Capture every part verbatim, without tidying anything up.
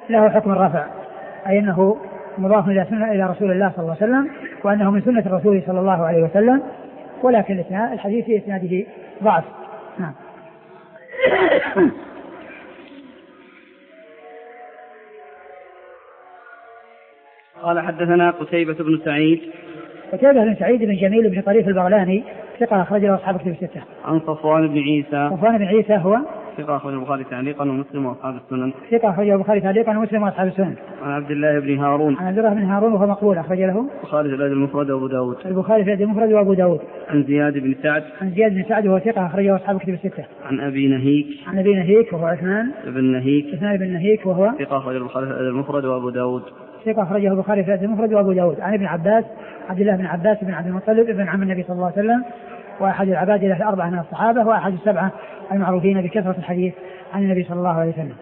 له حكم الرفع، أي أنه مضاف إلى سنة إلى رسول الله صلى الله عليه وسلم، وأنه من سنة الرسول صلى الله عليه وسلم، ولكن الحديث في إسناده ضعف. نعم. قال حدثنا قتيبة بن سعيد. قتيبة بن سعيد بن جميل بن طريف البغلاني ثقة أخرجه أصحاب كتب الستة. عن صفوان بن عيسى. صفوان بن عيسى هو ثقة أخرجه البخاري تعليقا ومسلم وأصحاب السنن. ثقة أخرجه البخاري تعليقا ومسلم وأصحاب السنن. عن عبد الله بن هارون. عن عبد الله بن هارون وهو مقبول أخرج له البخاري في الأدب المفرد وأبو داود. البخاري في الأدب المفرد وأبو داود. عن زياد بن سعد. عن زياد بن سعد وهو ثقة أخرجه أصحاب كتب الستة. عن أبي نهيك. عن أبي نهيك وهو عثمان بن نهيك. عثمان بن نهيك وهو ثقة أخرجه البخاري في الأدب المفرد وأبو داود. ثقة أخرجه البخاري في الأدب المفرد وأبو داود. عن ابن عباس عبد الله بن عباس بن عبد المطلب ابن عم النبي صلى الله عليه وسلم، وأحد العباد له الأربعة من الصحابة، وأحد السبعة المعروفين بكثرة الحديث عن النبي صلى الله عليه وسلم.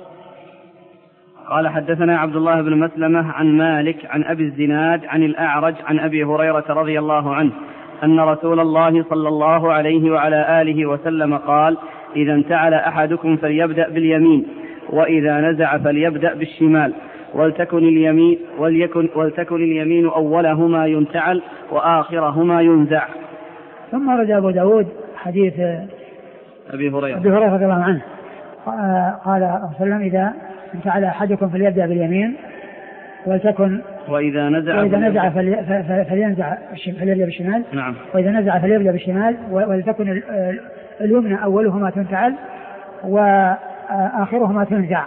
قال حدثنا عبد الله بن مسلمة عن مالك عن أبي الزناد عن الأعرج عن أبي هريرة رضي الله عنه أن رسول الله صلى الله عليه وعلى آله وسلم قال: إذا انتعل أحدكم فليبدأ باليمين، وإذا نزع فليبدأ بالشمال، ولتكن اليمين, وليكن ولتكن اليمين أولهما ينتعل وآخرهما ينزع. ثم رد أبو داود حديث أبي هريرة أبي هريرة رضي الله عنه قال صلى الله عليه وسلم: إذا انتعل أحدكم فليبدأ باليمين، ولتكن وإذا نزع, وإذا نزع فلينزع فليبدأ بالشمال. نعم. وإذا نزع فليبدأ بالشمال، ولتكن اليمنى أولهما تنتعل وآخرهما تنزع.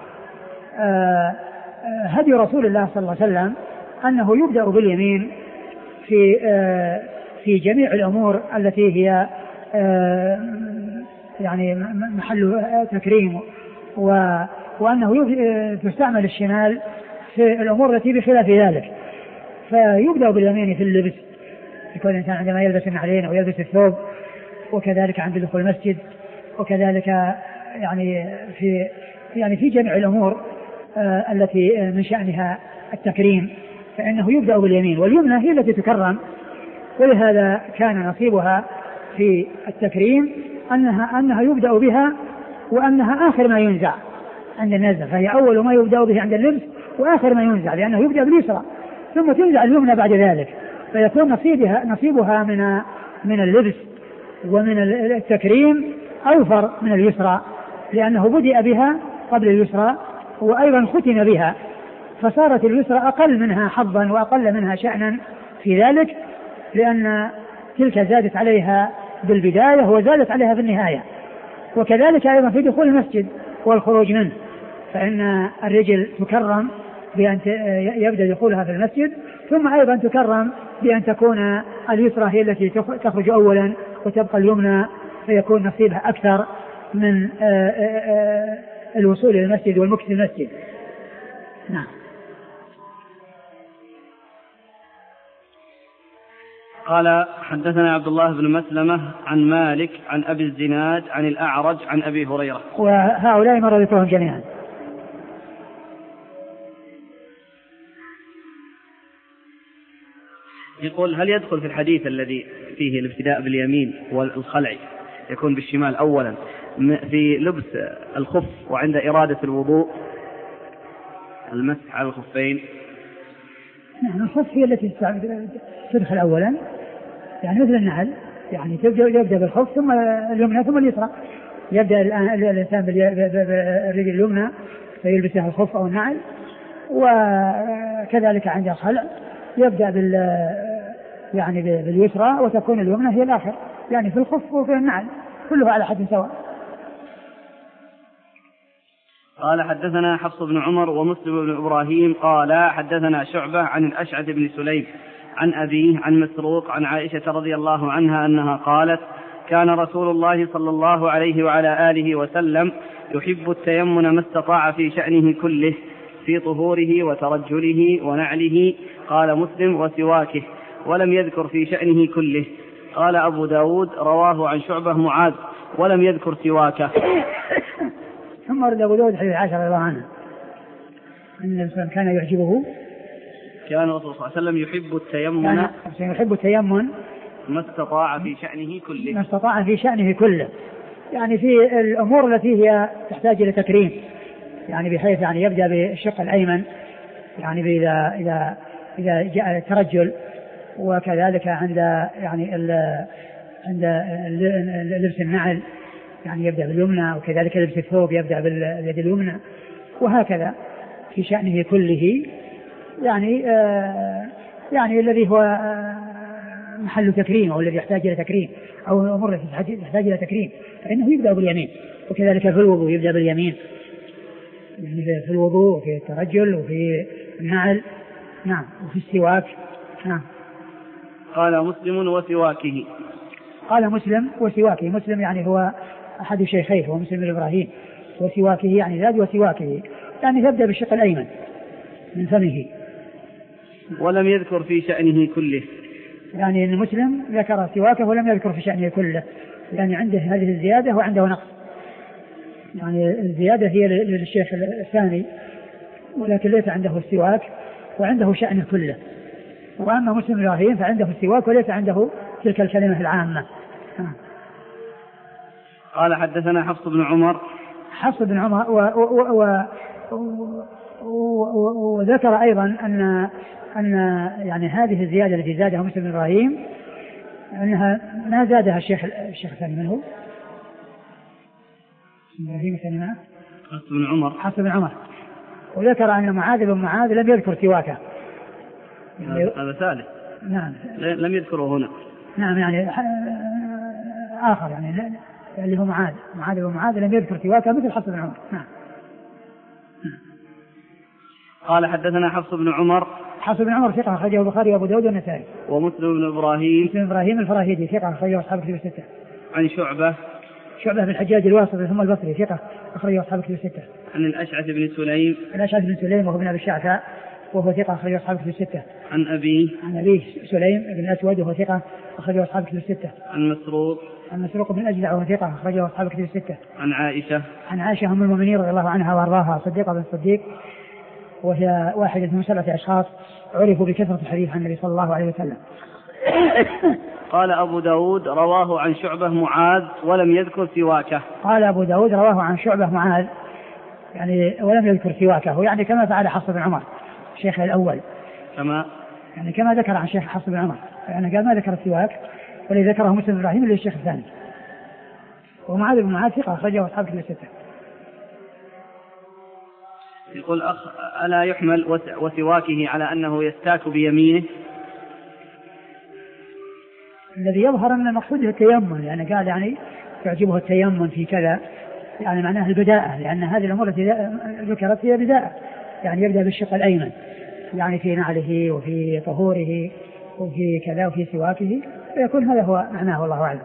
هدي رسول الله صلى الله عليه وسلم أنه يبدأ باليمين في في جميع الأمور التي هي يعني محل تكريم، وأنه تستعمل الشمال في الأمور التي بخلاف ذلك. فيبدأ باليمين في اللبس، يكون الإنسان عندما يلبس النعلين أو يلبس الثوب، وكذلك عند دخول المسجد، وكذلك يعني في يعني في جميع الأمور التي من شأنها التكريم، فإنه يبدأ باليمين، واليمنى هي التي تكرم، ولهذا كان نصيبها في التكريم أنها, أنها يبدأ بها، وأنها آخر ما ينزع عند النزع، فهي أول ما يبدأ به عند اللبس وآخر ما ينزع، لأنه يبدأ باليسرى ثم تنزع اليمنى بعد ذلك، فيكون نصيبها نصيبها من من اللبس ومن التكريم أوفر من اليسرى، لأنه بدأ بها قبل اليسرى وأيضا ختم بها، فصارت اليسرى أقل منها حظا وأقل منها شأنا في ذلك، لأن تلك زادت عليها بالبداية وزادت عليها في النهاية. وكذلك أيضا في دخول المسجد والخروج منه، فإن الرجل تكرم بأن يبدأ دخولها في المسجد، ثم أيضا تكرم بأن تكون اليسرى هي التي تخرج أولا وتبقى اليمنى، فيكون نصيبها أكثر من الوصول إلى المسجد والمكث في المسجد. نعم. قال حدثنا عبد الله بن مسلمة عن مالك عن أبي الزناد عن الأعرج عن أبي هريرة، وهؤلاء مر ذكرهم جميعا. يقول: هل يدخل في الحديث الذي فيه الابتداء باليمين والخلع يكون بالشمال أولا في لبس الخف وعند إرادة الوضوء المسح على الخفين؟ نعم، الخف هي التي تدخل أولا، يعني مثل النعل، يعني يبدأ بالخف ثم اليمنى ثم اليسرى. يبدأ الإنسان بالرجل اليمنى فيلبسها الخف أو النعل، وكذلك عند الخلع يبدأ بال يعني باليسرى وتكون اليمنى هي الآخر، يعني في الخف وفي النعل كلها على حد سواء. قال حدثنا حفص بن عمر ومسلم بن إبراهيم قال حدثنا شعبة عن الأشعث بن سليم عن أبيه عن مسروق عن عائشة رضي الله عنها أنها قالت: كان رسول الله صلى الله عليه وعلى آله وسلم يحب التيمن ما استطاع في شأنه كله، في طهوره وترجله ونعله. قال مسلم: وسواكه، ولم يذكر في شأنه كله. قال أبو داود: رواه عن شعبة معاذ ولم يذكر سواكه. ثم رد أبو داود حديث عائشة رضي الله عنها أن الإنسان كان يعجبه، كان الرسول صلى الله عليه وسلم يحب التيمن كان يحب التيمن ما استطاع في شأنه كله، ما استطاع في شأنه كله، يعني في الأمور التي هي تحتاج إلى تكريم، يعني بحيث يعني يبدأ بالشق الأيمن يعني إذا إذا إذا جاء الترجل، وكذلك عند يعني عند لبس النعل يعني يبدأ باليمنى، وكذلك لبس الثوب يبدأ باليد اليمنى، وهكذا في شأنه كله يعني آه يعني الذي هو آه محل تكريم أو الذي يحتاج إلى تكريم أو أمور يحتاج إلى تكريم فإنه يبدأ باليمين. وكذلك في الوضوء يبدأ باليمين، يعني في الوضوء وفي الترجل وفي النعل نعم وفي السواك نعم. قال مسلم وسواكه. قال مسلم وسواكه. مسلم يعني هو أحد شيخيه هو مسلم بن إبراهيم، وسواكه يعني زاد وسواكه يعني تبدأ بالشق الأيمن من فمه. ولم يذكر في شأنه كله، يعني أن مسلم ذكر سواكه ولم يذكر في شأنه كله، يعني عنده هذه الزيادة وعنده نقص. يعني الزيادة هي للشيخ الثاني ولكن ليس عنده السواك وعنده شأنه كله. وأما مسلم بن إبراهيم فعنده السواك وليس عنده تلك الكلمة العامة. قال حدثنا حفص بن عمر. حفص بن عمر و و و و وذكر أيضا أن أن يعني هذه الزيادة التي زادها مسلم بن إبراهيم أنها ما زادها الشيخ الشيخ الثاني من هو؟ إبراهيم الثاني معه؟ حفص بن عمر. حفص بن عمر. وذكر أن معاذ بن معاذ لم يذكر سواكه. هذا ثالث. نعم. لم يذكره هنا. نعم يعني آخر يعني اللي هو معاذ معاذ بن معاذ لم يذكر سواكه مثل حفص بن عمر. نعم. قال حدثنا حفص بن عمر. حفص بن عمر ثقة أخرجه البخاري وأبو داود والنسائي. ومسلم بن إبراهيم. مسلم بن إبراهيم الفراهيدي ثقة أخرجه أصحاب الكتب الستة. عن شعبة. شعبة بن الحجاج الواسطي ثم البصري ثقة أخرجه أصحاب الكتب الستة. عن الأشعث بن سليم. الأشعث بن سليم وهو ابن أبي الشعثاء وهو ثقة أخرجه أصحاب الكتب الستة. عن أبيه. عن أبيه سليم بن الأسود وهو ثقة أخرجه أصحاب الكتب الستة. عن مسروق. عن مسروق بن الأجدع وهو ثقة أخرجه أصحاب الكتب الستة. عن عائشة. عن عائشة أم المؤمنين رضي الله عنها وأرضاها صديقة بن الصديق، وهي واحدة من سبعة أشخاص عرفوا بكثرة الحديث عن النبي صلى الله عليه وسلم. قال أبو داود رواه عن شعبة معاذ ولم يذكر سواكه. قال أبو داود رواه عن شعبة معاذ يعني ولم يذكر سواكه، يعني كما فعل حفص بن عمر الشيخ الأول، كما يعني كما ذكر عن شيخ حفص بن عمر، يعني قال ما ذكر السواك والذي ذكره مسلم بن إبراهيم للشيخ الثاني. ومعاذ بن معاذ ثقة أخرجه أصحاب الكتب الستة. يقول أخ ألا يحمل وسواكه على أنه يستاك بيمينه؟ الذي يظهر أن المقصود التيمم، يعني قال يعني يعجبه التيمم في كذا، يعني معناه البداءة، لأن هذه الأمور التي ذكرت هي بداءة، يعني يبدأ بالشق الأيمن يعني في نعله وفي طهوره وفي كذا وفي سواكه، فيكون هذا هو معناه والله أعلم.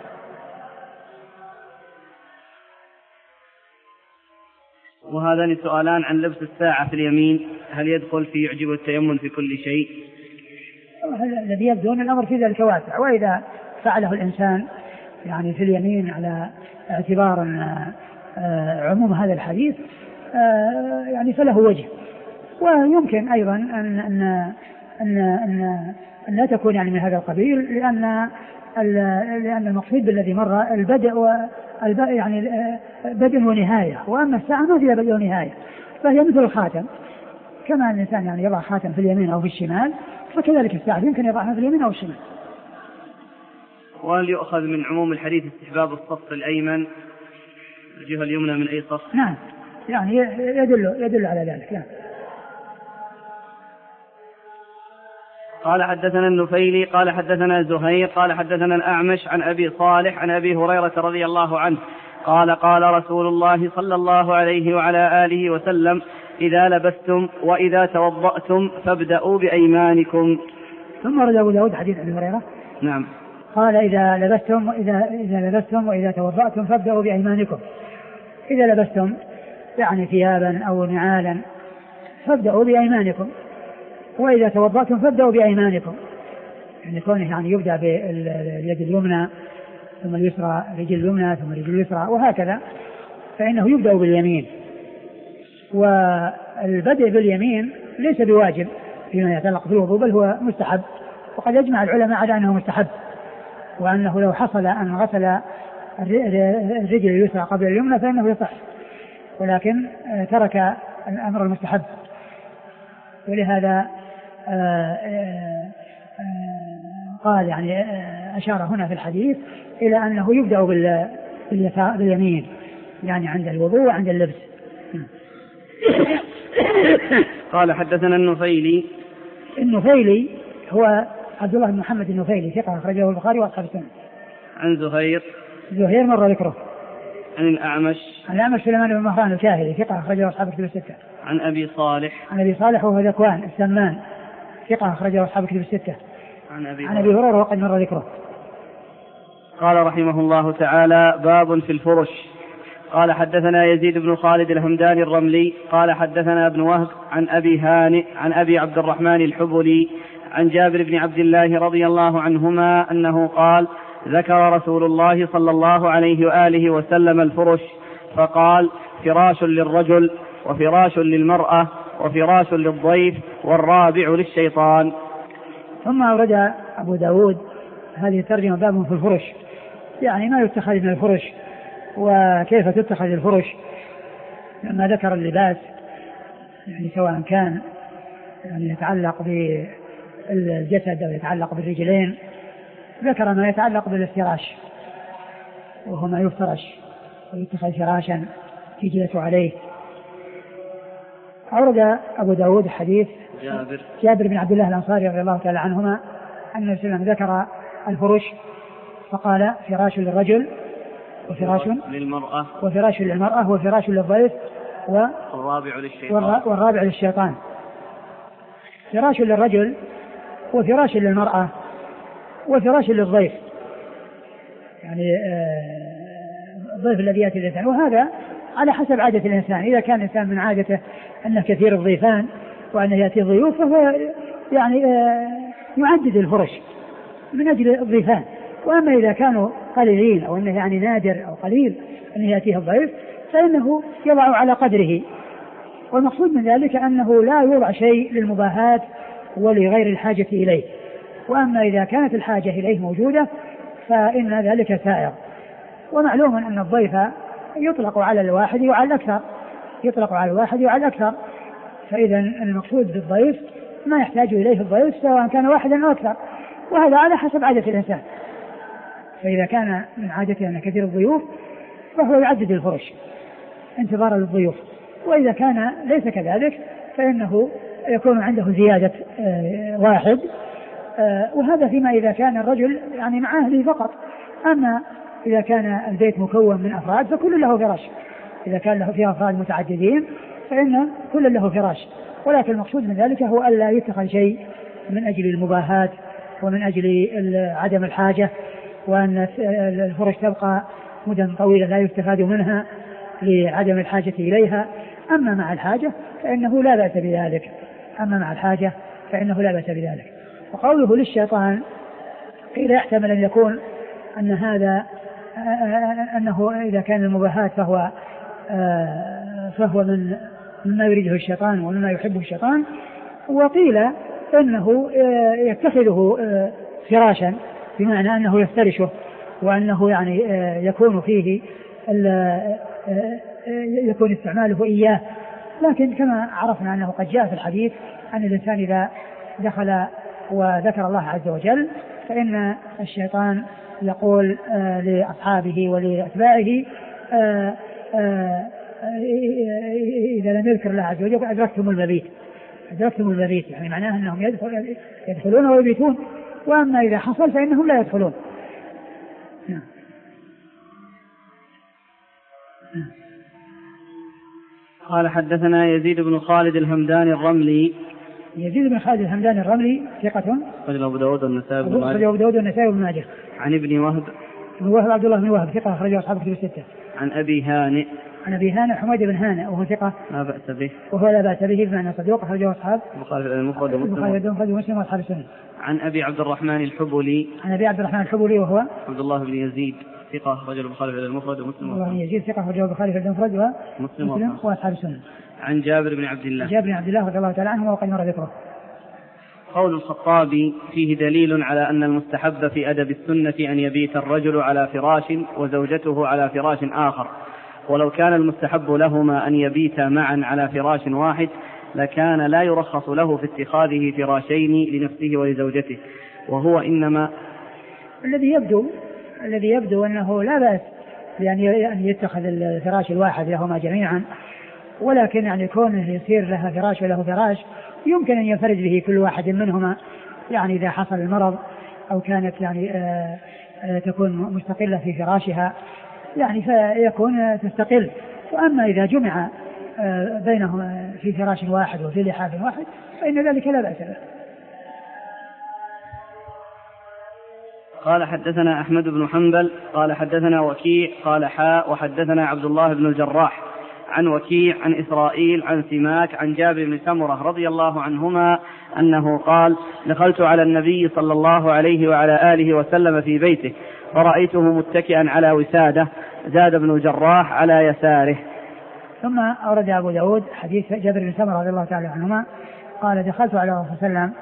وهذان سؤالان عن لبس الساعة في اليمين، هل يدخل في يعجب التيمم في كل شيء؟ الذي يبدو أن الأمر في ذلك واسع، وإذا فعله الإنسان يعني في اليمين على اعتبار عموم هذا الحديث يعني فله وجه. ويمكن أيضا أن أن أن أن, أن لا تكون يعني من هذا القبيل، لأن لأن المقصود بالذي مر البدء والبدء يعني بدء ونهاية، وأما الساعة ما فيها بدء ونهاية، فهي مثل الخاتم، كما الإنسان يعني يضع خاتم في اليمين أو في الشمال، فكذلك الساعة يمكن يضعها في اليمين أو الشمال. وهل يؤخذ من عموم الحديث استحباب الصف الأيمن الجهة اليمنى من أي صف؟ نعم، يعني يدل يدل على ذلك. نعم. قال حدثنا النفيلي قال حدثنا زهير قال حدثنا الأعمش عن أبي صالح عن أبي هريرة رضي الله عنه قال قال رسول الله صلى الله عليه وعلى آله وسلم: إذا لبستم وإذا توضأتم فابدأوا بأيمانكم. ثم رد أبو داود حديث أبي هريرة. نعم. قال إذا لبستم وإذا إذا لبستم وإذا توضأتم فابدأوا بأيمانكم. إذا لبستم يعني ثيابا أو نعالا فابدأوا بأيمانكم، وإذا توضأتم فابدأوا بأيمانكم، يعني كونه يعني يبدأ باليد اليمنى ثم اليسرى، رجل اليمنى ثم رجل اليسرى وهكذا، فإنه يبدأ باليمين. والبدء باليمين ليس بواجب فيما يتعلق بالوضوء، بل هو مستحب، وقد يجمع العلماء على أنه مستحب، وأنه لو حصل أن غسل الرجل اليسرى قبل اليمنى فإنه يصح. ولكن ترك الأمر المستحب، ولهذا قال يعني أشار هنا في الحديث إلى أنه يبدأ باليمين يعني عند الوضوء وعند اللبس. قال حدثنا النفيلي. النفيلي هو عبد الله بن محمد النفيلي ثقة أخرجه البخاري وأصحاب السنن. عن زهير. زهير مر ذكره. عن الأعمش. عن الأعمش سليمان بن مهران الكاهلي ثقة أخرجه أصحاب الكتب الستة. عن أبي صالح. عن أبي صالح وهو ذكوان السمان ثقة أخرجه أصحاب الكتب الستة. عن أبي عن أبي هريرة وقد مر ذكره. قال رحمه الله تعالى: باب في الفرش. قال حدثنا يزيد بن خالد الهمداني الرملي قال حدثنا ابن وهب عن أبي هانئ عن أبي عبد الرحمن الحبلي عن جابر بن عبد الله رضي الله عنهما أنه قال: ذكر رسول الله صلى الله عليه وآله وسلم الفرش فقال: فراش للرجل وفراش للمرأة وفراش للضيف والرابع للشيطان. ثم أورد أبو داود هذه الترجمة باب في الفرش، يعني ما يتخذ من الفرش وكيف تتخذ الفرش، لما ذكر اللباس يعني سواء كان يعني يتعلق بالجسد أو يتعلق بالرجلين، ذكر ما يتعلق بالافتراش وهو ما يفترش ويتخذ فراشا يجلس عليه. أورد أبو داود حديث جابر, جابر بن عبد الله الأنصاري رضي الله تعالى عنهما أن النبي صلى الله عليه وسلم ذكر الفرش فقال: فراش للرجل وفراش للمرأة وفراش للمرأة وفراش للضيف والرابع للشيطان. والرابع للشيطان. فراش للرجل وفراش للمرأة وفراش للضيف، يعني الضيف الذي يأتي الإنسان، وهذا على حسب عادة الإنسان. إذا كان الإنسان من عادته أنه كثير الضيفان وأنه يأتي الضيوف فهو يعني يعدد الفرش من أجل الضيفان. وأما إذا كانوا قليلين أو أنه يعني نادر أو قليل أنه يأتيه الضيف فإنه يضع على قدره. والمقصود من ذلك أنه لا يوضع شيء للمباهاة ولغير الحاجة إليه. وأما إذا كانت الحاجة إليه موجودة فإن ذلك سائر. ومعلوم أن الضيف يطلق على الواحد وعلى الأكثر، يطلق على الواحد وعلى الأكثر. فإذا المقصود بالضيف ما يحتاج إليه الضيف سواء كان واحدا أو أكثر، وهذا على حسب عادة الإنسان. فإذا كان من عادته أن كثير الضيوف فهو يعدد الفرش انتظارا للضيوف، وإذا كان ليس كذلك فإنه يكون عنده زيادة واحد، وهذا فيما إذا كان الرجل يعني مع أهله فقط. أما إذا كان البيت مكون من أفراد فكل له فراش، إذا كان له فيه أفراد متعددين فإن كل له فراش. ولكن المقصود من ذلك هو ألا يتخذ شيء من أجل المباهاة ومن أجل عدم الحاجة، وأن الفرش تبقى مدة طويلة لا يستفاد منها لعدم الحاجة إليها. أما مع الحاجة فإنه لا بأس بذلك أما مع الحاجة فإنه لا بأس بذلك. وقوله للشيطان قيل يحتمل أن يكون أن هذا أنه إذا كان المباهاة فهو فهو من مما يريده الشيطان ومما يحبه الشيطان، وقيل أنه يتخذه فراشا بمعنى أنه يفترشه وأنه يعني يكون فيه يكون استعماله إياه. لكن كما عرفنا أنه قد جاء في الحديث أن الإنسان إذا دخل وذكر الله عز وجل فإن الشيطان يقول لأصحابه ولأتباعه إذا لم يذكر الله عز وجل أدركتم المبيت أدركتم المبيت يعني معناه أنهم يدخل يدخلون ويبيتون، وأما إذا حصل فإنهم لا يدخلون. قال حدثنا يزيد بن خالد الهمداني الرملي. يزيد بن خالد الهمداني الرملي ثقة أخرجه أبو داود والنسائي بن ماجه. أخرجه أبو داود والنسائي بن ماجه. عن ابن وهب. ابن وهب عبد الله بن وهب ثقة أخرجه أصحاب الكتب الستة. عن أبي هانئ. عن أبي هانئ حميد بن هانئ وهو ثقة لا بأس به وهو لا بأس به بمعنى صدوق أخرجه أصحاب البخاري المفرد ومسلم وأصحاب السنة. عن أبي عبد الرحمن الحبلي. عن أبي عبد الرحمن الحبلي وهو عبد الله بن يزيد ثقة أخرجه البخاري المفرد ومسلم. الله بن يزيد ثقة أخرجه البخاري المفرد ومسلم وأصحاب السنة. عن جابر بن عبد الله. جابر بن عبد الله رضي الله تعالى عنه وقد مر ذكره. قول الخطابي فيه دليل على أن المستحب في أدب السنة أن يبيت الرجل على فراش وزوجته على فراش آخر، ولو كان المستحب لهما أن يبيتا معا على فراش واحد لكان لا يرخص له في اتخاذه فراشين لنفسه ولزوجته، وهو إنما الذي يبدو الذي يبدو أنه لا بأس يعني أن يتخذ الفراش الواحد لهما جميعا، ولكن يعني كونه يصير لها فراش وله فراش يمكن أن ينفرد به كل واحد منهما، يعني إذا حصل المرض أو كانت يعني آآ آآ تكون مستقلة في فراشها يعني فيكون تستقل. وأما إذا جمع بينهم في فراش واحد وفي لحاف واحد فإن ذلك لا بأس به. قال حدثنا أحمد بن حنبل قال حدثنا وكيع قال حاء وحدثنا عبد الله بن الجراح عن وكيع عن إسرائيل عن سماك عن جابر بن سمرة رضي الله عنهما أنه قال دخلت على النبي صلى الله عليه وعلى آله وسلم في بيته فرأيته متكئا على وسادة زاد بن الجراح على يساره. ثم أورد أبو داود حديث جابر بن سمرة رضي الله تعالى عنهما قال دخلت على الرسول صلى الله عليه وسلم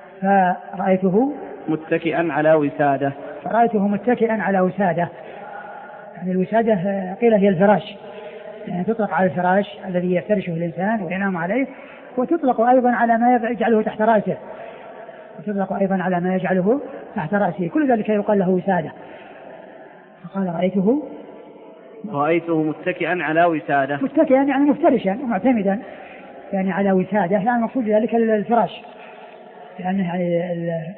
فرأيته متكئا على وسادة فرأيته متكئا على وسادة. يعني الوسادة قيل هي الفراش، يعني تطلق على الفراش الذي يفترشه الإنسان وينام عليه، وتطلق أيضا على ما يجعله تحت رأسه وتطلق أيضا على ما يجعله تحت رأسه، كل ذلك يقال له وسادة. فقال رأيته رأيته متكئا على وسادة، متكئا يعني مفترشا ومعتمدا يعني على وسادة، يعني مقصود ذلك الفراش، لأنه يعني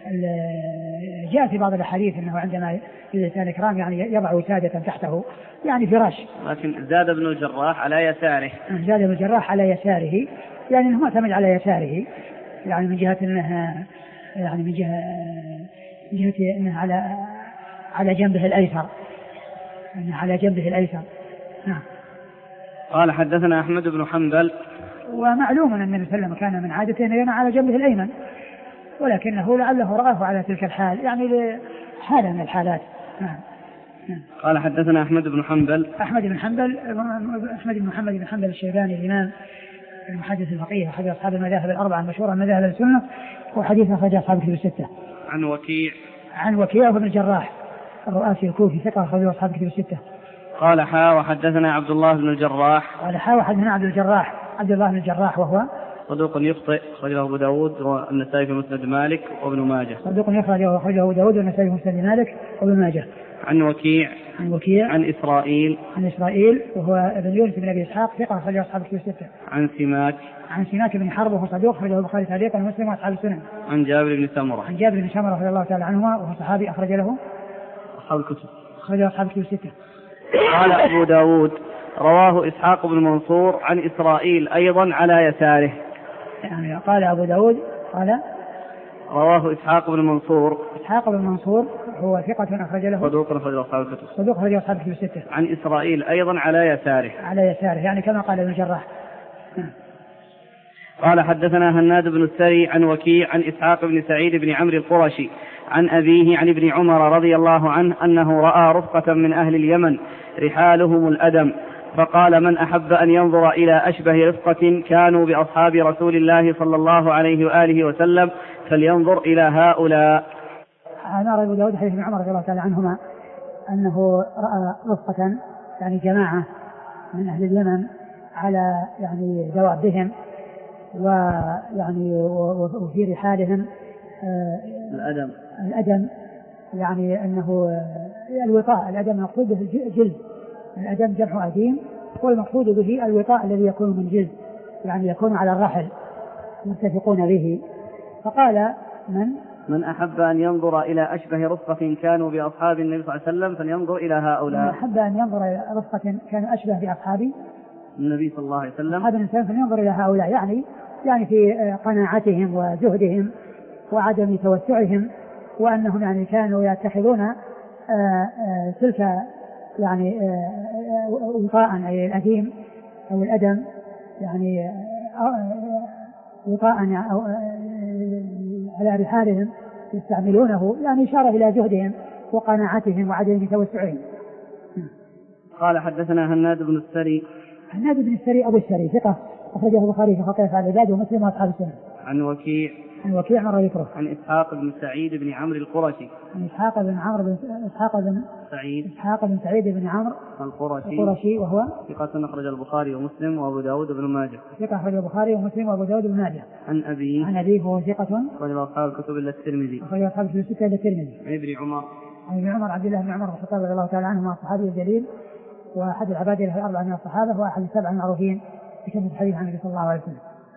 جاء في بعض الحديث أنه عندما الإنسان الكرام يعني يضع وسادة تحته يعني فراش. لكن زاد بن الجراح على يساره، زاد بن الجراح على يساره يعني أنه معتمد على يساره، يعني من جهة أنه يعني من جهة من جهة أنه على على جنبه الأيسر، أنه على جنبه الأيسر. نعم. قال حدثنا أحمد بن حنبل. ومعلوم أن النبي صلى الله عليه وسلم كان من عادته أن ينام على جنبه الأيمن، ولكنه لعله رآه على تلك الحال يعني حالة من الحالات. نعم. قال حدثنا أحمد بن حنبل. أحمد بن حنبل أحمد بن محمد بن حنبل الشيباني الإمام المحدث الفقيه أحد أصحاب المذاهب الأربعة المشهورة من مذاهب السنة، وحديث أخرج أصحاب الكتب الستة. عن وكيع عن وكيع بن الجراح الرؤاسي الكوفي ثقة أخرج أصحاب الكتب الستة. قال حا وحدثنا عبد الله بن الجراح. قال حا وحدثنا عبد الجراح عبد الله بن الجراح وهو صدوق يخطئ أخرجه أبو داود والنسائي في مسند مالك وابن ماجه. صدوق يخرج أخرجه أبو داود والنسائي في مسند مالك وابن ماجه. عن وكيع عن وكيع عن إسرائيل عن إسرائيل وهو ابن يونس بن أبي إسحاق ثقة أخرجه أصحاب الكتب الستة. عن سماك عن سماك بن حرب وهو صدوق أخرجه البخاري تعليقا ومسلم وأصحاب السنن. عن جابر بن سمرة عن جابر بن سمرة رضي الله تعالى عنهما وهو صحابي أخرج له أصحاب الكتب أخرجه أصحاب الكتب الستة. قال أبو داود رواه إسحاق بن منصور عن إسرائيل أيضا على يساره. يعني قال أبو داود قال رواه إسحاق بن منصور إسحاق بن منصور هو ثقة أخرج له صدوق أخرج أصحاب الكتب صدوق أخرج أصحاب الكتب الستة. عن إسرائيل أيضا على يساره على يساره يعني كما قال ابن الجراح. قال حدثنا هناد بن السري عن وكيع عن إسحاق بن سعيد بن عمرو القرشي عن أبيه عن ابن عمر رضي الله عنه أنه رأى رفقة من أهل اليمن رحالهم الأدم، فقال من أحب أن ينظر إلى أشبه رفقة كانوا بأصحاب رسول الله صلى الله عليه وآله وسلم فلينظر إلى هؤلاء. أنا أبو داود حديث ابن عمر رضي الله تعالى عنهما أنه رأى رفقة يعني جماعة من أهل اليمن على يعني دوابهم ويعني وفي رحالهم الأدم الأدم يعني أنه الوطاء. الأدم مقصود به الجلد، الأدم جمع أديم والمقصود به الوطاء الذي يكون من جلد يعني يكون على الرحل متفقون به. فقال من من أحب أن ينظر إلى أشبه رفقة كانوا بأصحاب النبي صلى الله عليه وسلم فلينظر إلى هؤلاء. من أحب أن ينظر إلى رفقة كانوا أشبه بأصحاب النبي صلى الله عليه وسلم أصحاب النبي فلينظر إلى هؤلاء، يعني يعني في قناعتهم وزهدهم وعدم توسعهم، وأنهم يعني كانوا يتخذون تلك يعني وطاء أي الأديم أو الأدم يعني وطاء على رحالهم يستعملونه، يعني إشارة إلى زهدهم وقناعتهم وعدم توسعهم. قال حدثنا هناد بن السري. هناد بن السري أبو السري ثقة أخرجه البخاري في خلق أفعال العباد ومسلم وأصحاب السنن. عن وكيع عن وكيع مر ذكره. عن إسحاق بن سعيد بن عمرو القرشي. عن إسحاق بن عمرو بن إسحاق بن سعيد إسحاق بن سعيد بن عمرو القرشي القرشي وهو ثقة أخرج البخاري ومسلم وأبو داود بن ماجه. ثقة أخرج البخاري ومسلم وأبو داود بن ماجه. عن أبيه عن أبيه وهو ثقة أخرج أصحاب الكتب إلا الترمذي. أخرج أصحاب الكتب الستة إلا الترمذي. عن ابن عمر عن ابن عمر عبد الله بن عمر الخطاب رضي الله تعالى عنهما الصحابي الجليل وأحد العبادلة الأربعة من الصحابة وأحد السبعة المعروفين بكثرة الحديث عن النبي صلى الله عليه وسلم.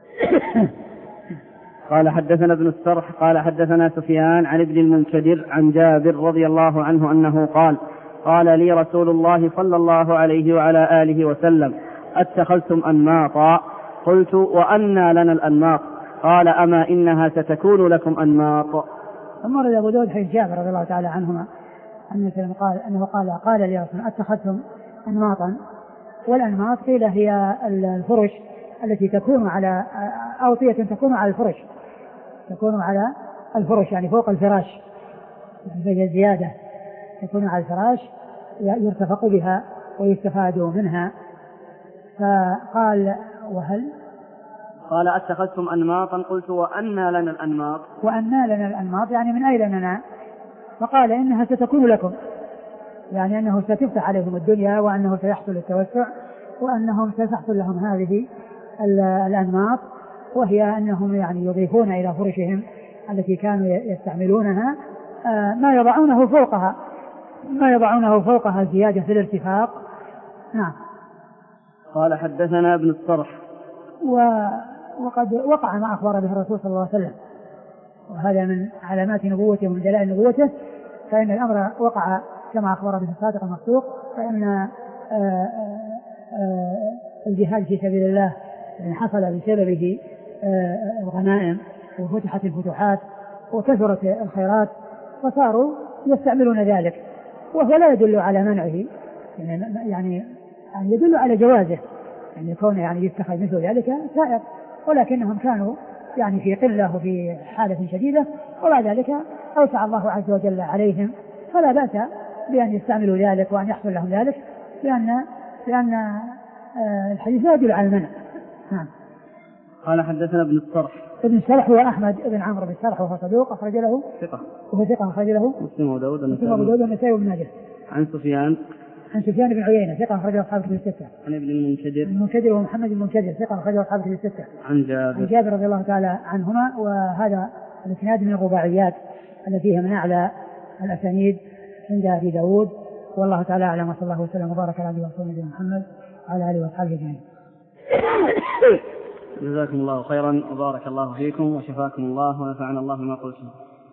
قال حدثنا ابن السرح قال حدثنا سفيان عن ابن المنكدر عن جابر رضي الله عنه أنه قال قال لي رسول الله صلى الله عليه وعلى آله وسلم اتخذتم أنماطا؟ قلت وأنى لنا الأنماط؟ قال أما إنها ستكون لكم أنماط. ثم ورد أبو داود حديث جابر رضي الله تعالى عنهما أنه قال أنه قال قال لي رسول الله اتخذتم أنماطا. والأنماط قيل هي الفرش التي تكون على أوطية تكون على الفرش تكون على الفرش يعني فوق الفراش يعني زيادة تكون على الفراش يرتفق بها ويستفاد منها. فقال وهل قال اتخذتم أنماطا؟ قلت وأنى لنا الأنماط؟ وأنى لنا الأنماط يعني من أين لنا؟ فقال إنها ستكون لكم يعني أنه ستفتح عليهم الدنيا وأنه سيحصل التوسع وأنهم ستحصل لهم هذه الأنماط وهي أنهم يعني يضيفون إلى فرشهم التي كانوا يستعملونها ما يضعونه فوقها ما يضعونه فوقها زيادة في الارتفاق. نعم. قال حدثنا ابن الصرح وقد وقع ما أخبر به الرسول صلى الله عليه وسلم وهذا من علامات نبوته ومن دلائل نبوته فإن الأمر وقع كما أخبر به الصادق المصدوق فإن الجهاد في سبيل الله حصل بسببه الغنائم وفتحت الفتوحات وكثرت الخيرات فصاروا يستعملون ذلك وهو لا يدل على منعه يعني, يعني يدل على جوازه يعني كونه يعني يتخذ مثل ذلك سائر ولكنهم كانوا يعني في قلة وفي حالة شديدة وبعد ذلك أوسع الله عز وجل عليهم فلا بأس بأن يستعملوا ذلك وأن يحصل لهم ذلك لأن لأن الحديث لا يدل على المنع. نعم. قال حدثنا ابن الصرح ابن الصرح هو أحمد بن عمرو بن الصرح وهو صدوق أخرج له ثقة وهو ثقة أخرج له مسلم وداود والنسائي وابن ماجه. عن سفيان عن سفيان بن عيينة ثقة أخرج أصحاب الكتب الستة. عن ابن المنكدر المنكدر ومحمد بن المنكدر ثقة أخرج أصحاب الكتب الستة. عن جابر عن جابر رضي الله تعالى عنهما وهذا الإسناد من الرباعيات التي هي من أعلى الأسانيد عند أبي داود والله تعالى أعلم وصلى الله وسلم وبارك على نبينا محمد وعلى آله وأصحابه أجمعين. جزاكم الله خيرا وبارك الله فيكم وشفاكم الله ونفعنا الله بما قلتم.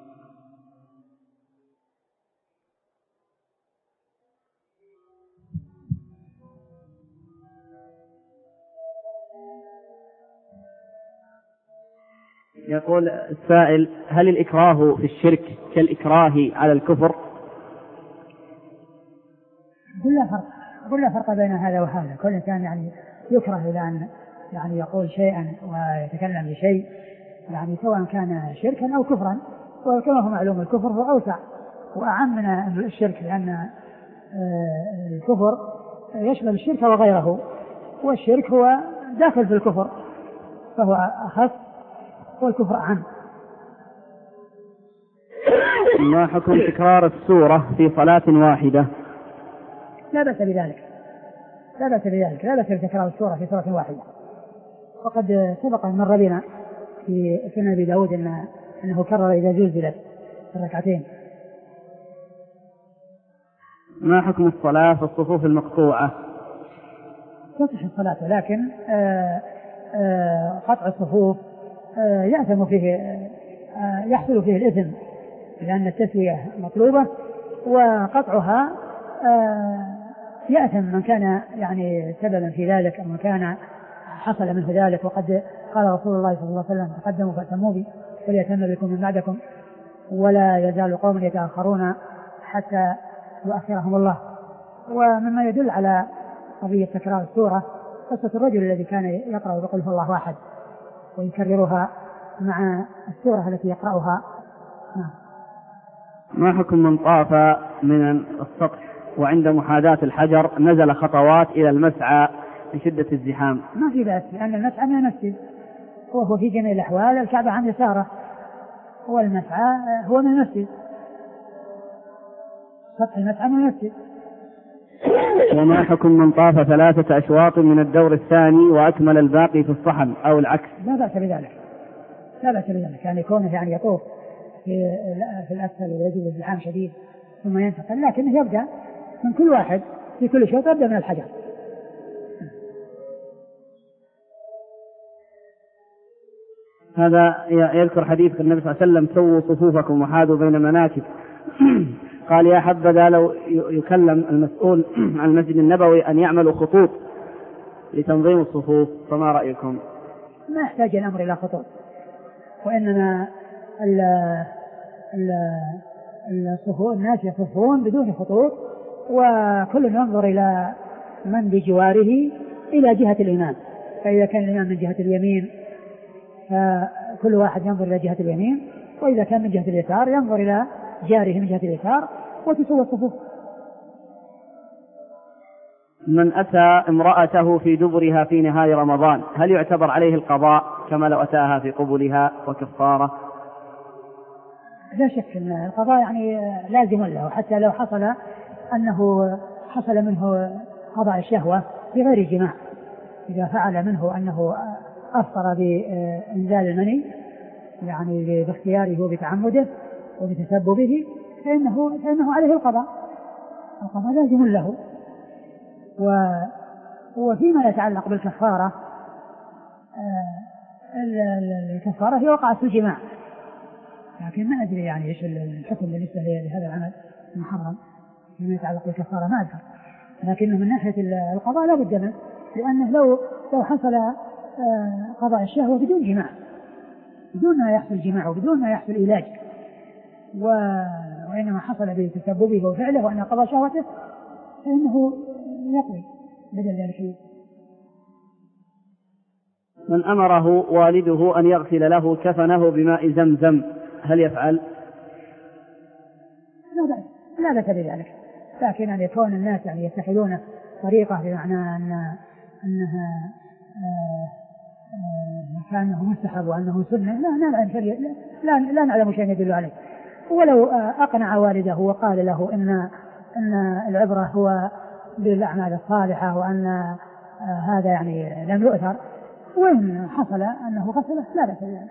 يقول السائل هل الإكراه في الشرك كالإكراه على الكفر؟ لا فرق لا فرق بين هذا وهذا كل إنسان يعني يكره إلى أن يعني يقول شيئا ويتكلم بشيء يعني سواء كان شركا أو كفرا وكما هو معلوم الكفر هو أوسع وأعم من الشرك لأن الكفر يشمل الشرك وغيره والشرك هو داخل في الكفر فهو أخف والكفر أعم. ما حكم تكرار السورة في صلاة واحدة؟ لا بأس بذلك لا بأس بذلك لا بأس بتكرار السورة في سورة واحدة وقد سبق أن مر بنا في سنن أبي داود إن أنه كرر إذا زلزلت الركعتين. ما حكم الصلاة في الصفوف المقطوعة؟ تصح الصلاة لكن آآ آآ قطع الصفوف يأثم فيه يحصل فيه الإثم لأن التسوية مطلوبة وقطعها يأثم من كان يعني سببا في ذلك أو من كان حصل منه ذلك وقد قال رسول الله صلى الله عليه وسلم تقدموا فأتموا بي وليتم بكم من بعدكم ولا يزال قوم يتأخرون حتى يؤخرهم الله. ومما يدل على قضية تكرار السورة قصة الرجل الذي كان يقرأ بقول هو الله واحد ويكررها مع السورة التي يقرأها. ما حكم من طاف من السطح وعند محاذاة الحجر نزل خطوات إلى المسعى لشدة الزحام؟ ما في بأس لأن المسعى من المسجد وهو في جميع الأحوال الكعبة عن يساره والمسعى هو من المسجد، سطح المسعى من المسجد. وما حكم من طاف ثلاثة أشواط من الدور الثاني وأكمل الباقي في الصحن أو العكس؟ لا بأس بذلك، لا بأس بذلك، يعني كونه يعني يطوف في في الأسفل ويجد ازدحام شديد ثم ينتقل، لكنه يبدأ من كل واحد في كل شوط يبدأ من الحجر. هذا يذكر حديث النبي صلى الله عليه وسلم: سووا صفوفكم وحاذوا بين مناكب. قال: يا حبذا لو يكلم المسؤول عن المسجد النبوي أن يعملوا خطوط لتنظيم الصفوف، فما رأيكم؟ ما يحتاج الأمر إلى خطوط، وإنما ال ال الناس يصفون بدون خطوط، وكل ينظر إلى من بجواره إلى جهة الإمام، فإذا كان الإمام من جهة اليمين فكل واحد ينظر إلى جهة اليمين، وإذا كان من جهة اليسار ينظر إلى جاره من جهة اليسار، وتسوى الصفوف. من أتى امرأته في دبرها في نهاية رمضان هل يعتبر عليه القضاء كما لو أتاها في قبلها وكفارة؟ لا شك أن القضاء يعني لازم له، حتى لو حصل أنه حصل منه قضاء الشهوة بغير جماع، إذا فعل منه أنه أفطر بإنزال المني يعني باختياره وبتعمده وبتسببه فإنه, فإنه عليه القضاء، القضاء لازم له. وفيما يتعلق بالكفارة، الكفارة هي وقعت الجماع، لكن ما أدري يعني إيش الحكم بالنسبة لهذا العمل المحرم فيما يتعلق بالكفارة، ما أدري، لكنه من ناحية القضاء لا بد منه، لأنه لو لو حصل قضاء الشهوة بدون جماع، بدون ما يحصل جماع وبدون ما يحصل علاج، وإنما حصل بتسببه وفعله وأن قضى شهوته، فإنه يقضي بدل ذلك. من أمره والده أن يغسل له كفنه بماء زمزم هل يفعل؟ لا بأس، لا بأس بذلك، لكن أن يكون الناس يعني يتخذون طريقة بمعنى أن أنها آه آه كأنه مستحب وأنه سنة، لا لا لا, لا, لا نعلم شيء يدل عليه. ولو أقنع والده وقال له إن أن العبرة هو بالأعمال الصالحة وأن هذا يعني لم يؤثر، وإن حصل أنه غسله لا بأس بذلك.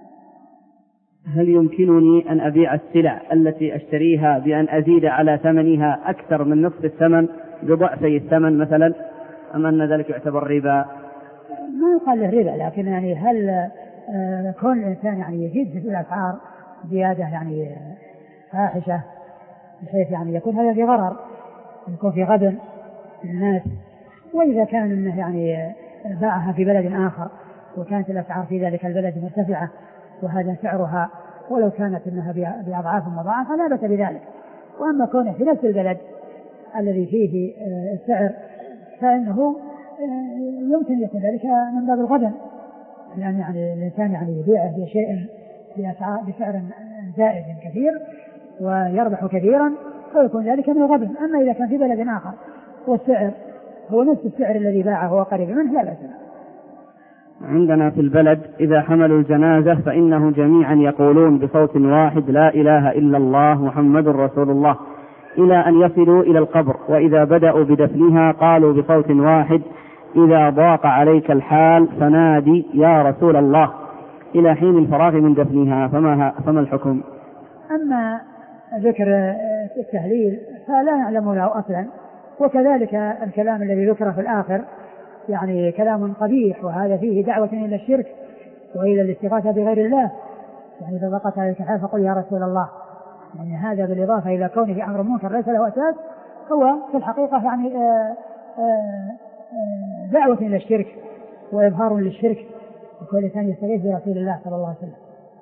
هل يمكنني أن أبيع السلع التي أشتريها بأن أزيد على ثمنها أكثر من نصف الثمن بضعفي الثمن مثلا، أم أن ذلك يعتبر ربا؟ ما يقال له ربا، لكن يعني هل كون الإنسان يعني يزيد في الأسعار زيادة يعني فاحشة بحيث يعني يكون هذا في غرر، يكون في غبن للناس، وإذا كان إنه يعني باعها في بلد آخر وكانت الأسعار في ذلك البلد مرتفعة وهذا سعرها ولو كانت إنها بأضعاف مضاعفة لا بأس بذلك. وأما كونه في نفس البلد الذي فيه السعر فإنه يمكن يكون ذلك من باب الغبن، لأن يعني الإنسان يعني يبيعه بشيء بسعر زائد كثير ويربح كثيرا فيكون ذلك من الغبن. أما إذا كان في بلد آخر والسعر هو نفس السعر الذي باعه وقريب منه لا بأس. عندنا في البلد إذا حملوا الجنازة فإنه جميعا يقولون بصوت واحد: لا إله إلا الله محمد رسول الله، إلى أن يصلوا إلى القبر، وإذا بدأوا بدفنها قالوا بصوت واحد: إذا ضاق عليك الحال فنادي يا رسول الله، إلى حين الفراغ من دفنها، فما, فما الحكم؟ أما ذكر التهليل فلا نعلم له أصلا، وكذلك الكلام الذي ذكر في الآخر يعني كلام قبيح، وهذا فيه دعوة إلى الشرك وإلى الاستغاثة بغير الله، يعني إذا ضاقت عليك الحال فقل يا رسول الله، يعني هذا بالإضافة إلى كونه في أمر منكر ليس له أساس، هو في الحقيقة يعني آآ آآ دعوة إلى الشرك وإظهار للشرك، وكل إنسان يستغيث برسول الله صلى الله عليه وسلم.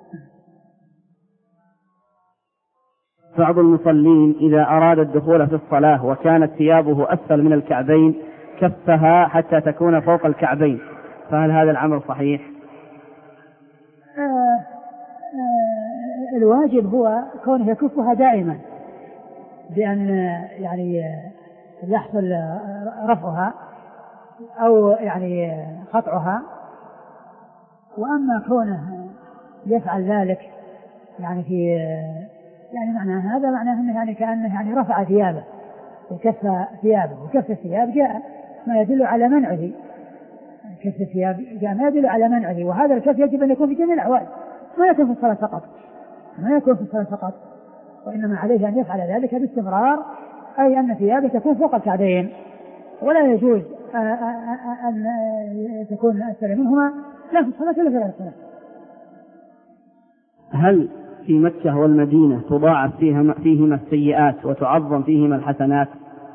بعض المصلين إذا أراد الدخول في الصلاة وكانت ثيابه أسفل من الكعبين كفها حتى تكون فوق الكعبين، فهل هذا العمل صحيح؟ آآ آآ الواجب هو كونه يكفها دائما بأن يعني يحصل رفعها أو يعني قطعها، وأما كونه يفعل ذلك يعني في يعني معنى هذا معناه أنه يعني كأنه يعني رفع ثيابه وكف ثيابه، وكف الثياب جاء ما يدل على منعه، كف الثياب جاء ما يدل على منعه، وهذا الكف يجب أن يكون في جميع الأحوال، ما يكون في الصلاة فقط، ما يكون في الصلاة فقط، وإنما عليه أن يفعل ذلك باستمرار، أي أن ثيابه تكون فوق الكعبين، ولا يجوز أن تكون أسفل منهما لا في الصلاة ولا في غير الصلاة. هل في مكة والمدينة تضاعف فيهما, فيهما السيئات وتعظم فيهما الحسنات؟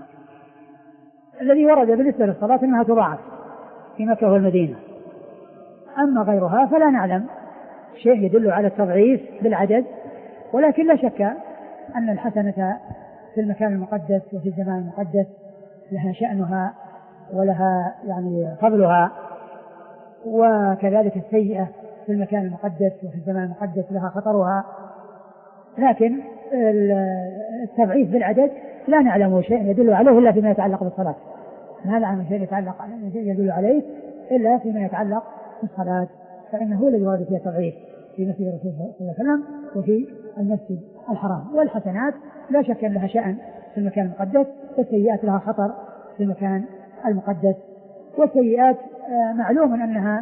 الذي ورد بالنسبة للصلاة أنها تضاعف في مكة والمدينة، أما غيرها فلا نعلم شيء يدل على التضعيف بالعدد، ولكن لا شك أن الحسنة في المكان المقدس وفي الزمان المقدس لها شأنها ولها يعني فضلها، وكذلك السيئة في المكان المقدس وفي الزمان المقدس لها خطرها، لكن التضعيف بالعدد لا نعلم شيء يدل عليه إلا فيما يتعلق بالصلاة، لا نعلم شيء يتعلق يدل عليه إلا فيما يتعلق بالصلاة، فإنه الذي ورد فيه التضعيف في مسجد الرسول صلى الله عليه وسلم وفي المسجد الحرام. والحسنات لا شك أن لها شأن في المكان المقدس، والسيئات لها خطر في المكان المقدس. والسيئات معلوم أنها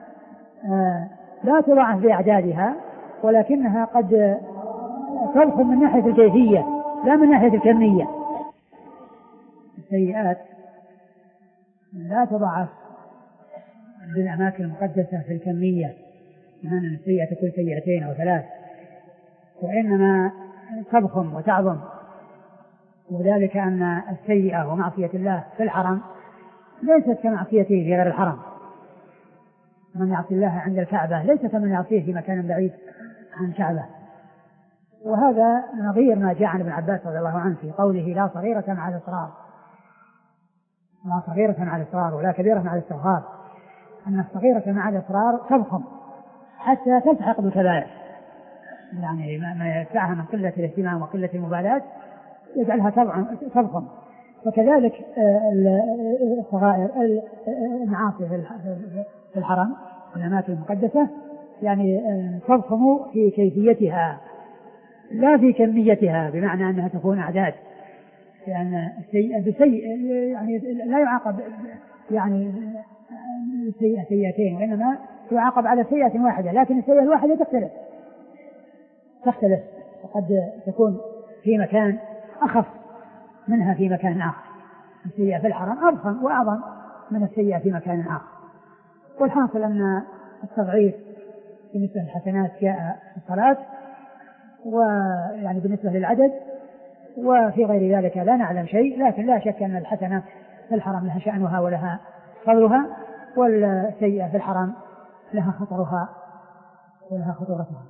لا تضاعف بأعدادها، ولكنها قد تضخم من ناحية الكيفية لا من ناحية الكمية. السيئات لا تضاعف بالأماكن المقدسة في الكمية، بمعنى أن السيئة تكون سيئتين أو ثلاث، وإنما تضخم وتعظم، وذلك أن السيئة ومعصية الله في الحرم ليست كمعصيته في غير الحرم. من يعصي الله عند الكعبة ليس كمن يعصيه في مكان بعيد عن الكعبة، وهذا نظير ما جاء عن ابن عباس رضي الله عنه في قوله لا صغيرة مع الإصرار، لا صغيرة مع الإصرار ولا كبيرة مع الاستغفار، أن الصغيرة مع الإصرار تضخم حتى تلحق بالكبائر، يعني ما يدفعها من قلة الاهتمام وقلة المبالاة يجعلها تضخم. وكذلك الصغائر المعاصي في الحرم والأماكن المقدسة يعني تضخم في كيفيتها لا في كميتها، بمعنى أنها تكون أعداد، لأن السيء بسيء يعني لا يعاقب يعني سيئة سيئتين، وإنما يعاقب على سيئة واحدة، لكن السيئة الواحدة تختلف تختلف وقد تكون في مكان أخف منها في مكان آخر. السيئة في الحرم أضخم وأعظم من السيئة في مكان آخر. والحاصل أن التضعيف بالنسبة للحسنات جاء في الصلاة، ويعني بالنسبة للعدد، وفي غير ذلك لا نعلم شيء، لكن لا شك أن الحسنة في الحرم لها شأنها ولها فضلها، والسيئة في الحرم لها خطرها ولها خطورتها.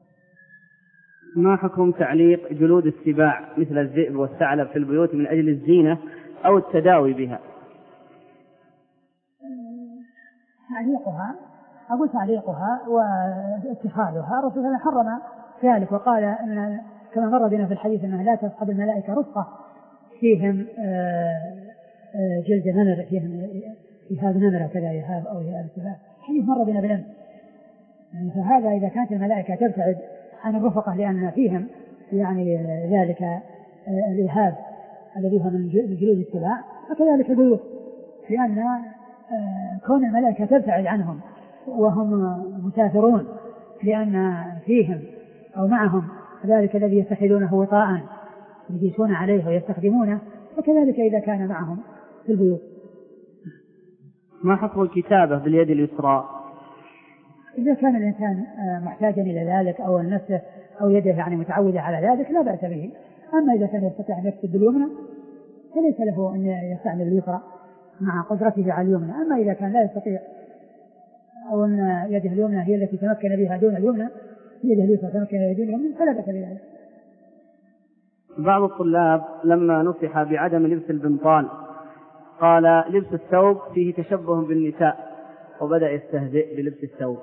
ما حكم تعليق جلود السباع مثل الذئب والثعلب في البيوت من أجل الزينة أو التداوي بها؟ تعليقها أقول تعليقها واتخاذها رسول الله حرم ذلك، وقال أن كما مر بنا في الحديث أنها لا تصحب الملائكة رفقة فيهم جلد نمر، فيهم إهاب نمر كذا إهاب أو إهاب السباع، حديث مر بنا بالأمس. يعني فهذا إذا كانت الملائكة تبتعد عن الرفقة لأن فيهم يعني ذلك الإهاب الذي هو من جلود السباع، فكذلك البيوت، لأن كون الملائكة تبتعد عنهم وهم مسافرون لأن فيهم أو معهم ذلك الذي يتخذونه وطاء يجلسون عليه ويستخدمونه، وكذلك إذا كان معهم في البيوت. ما حكم الكتابة باليد اليسرى؟ إذا كان الإنسان محتاجا إلى ذلك أو النفس أو يده يعني متعودة على ذلك لا بأس به. أما إذا كان يستطيع أن يكتب باليمنى فليس له أن يستعمل اليسرى مع قدرته على اليمنى. أما إذا كان لا يستطيع أو أن يده اليمنى هي التي تمكن بها دون اليمنى، يده اليسرى تمكن بها دون اليمنى، فلا بأس بذلك. بعض الطلاب لما نصح بعدم لبس البنطال قال لبس الثوب فيه تشبه بالنساء، وبدأ يستهزئ بلبس الثوب.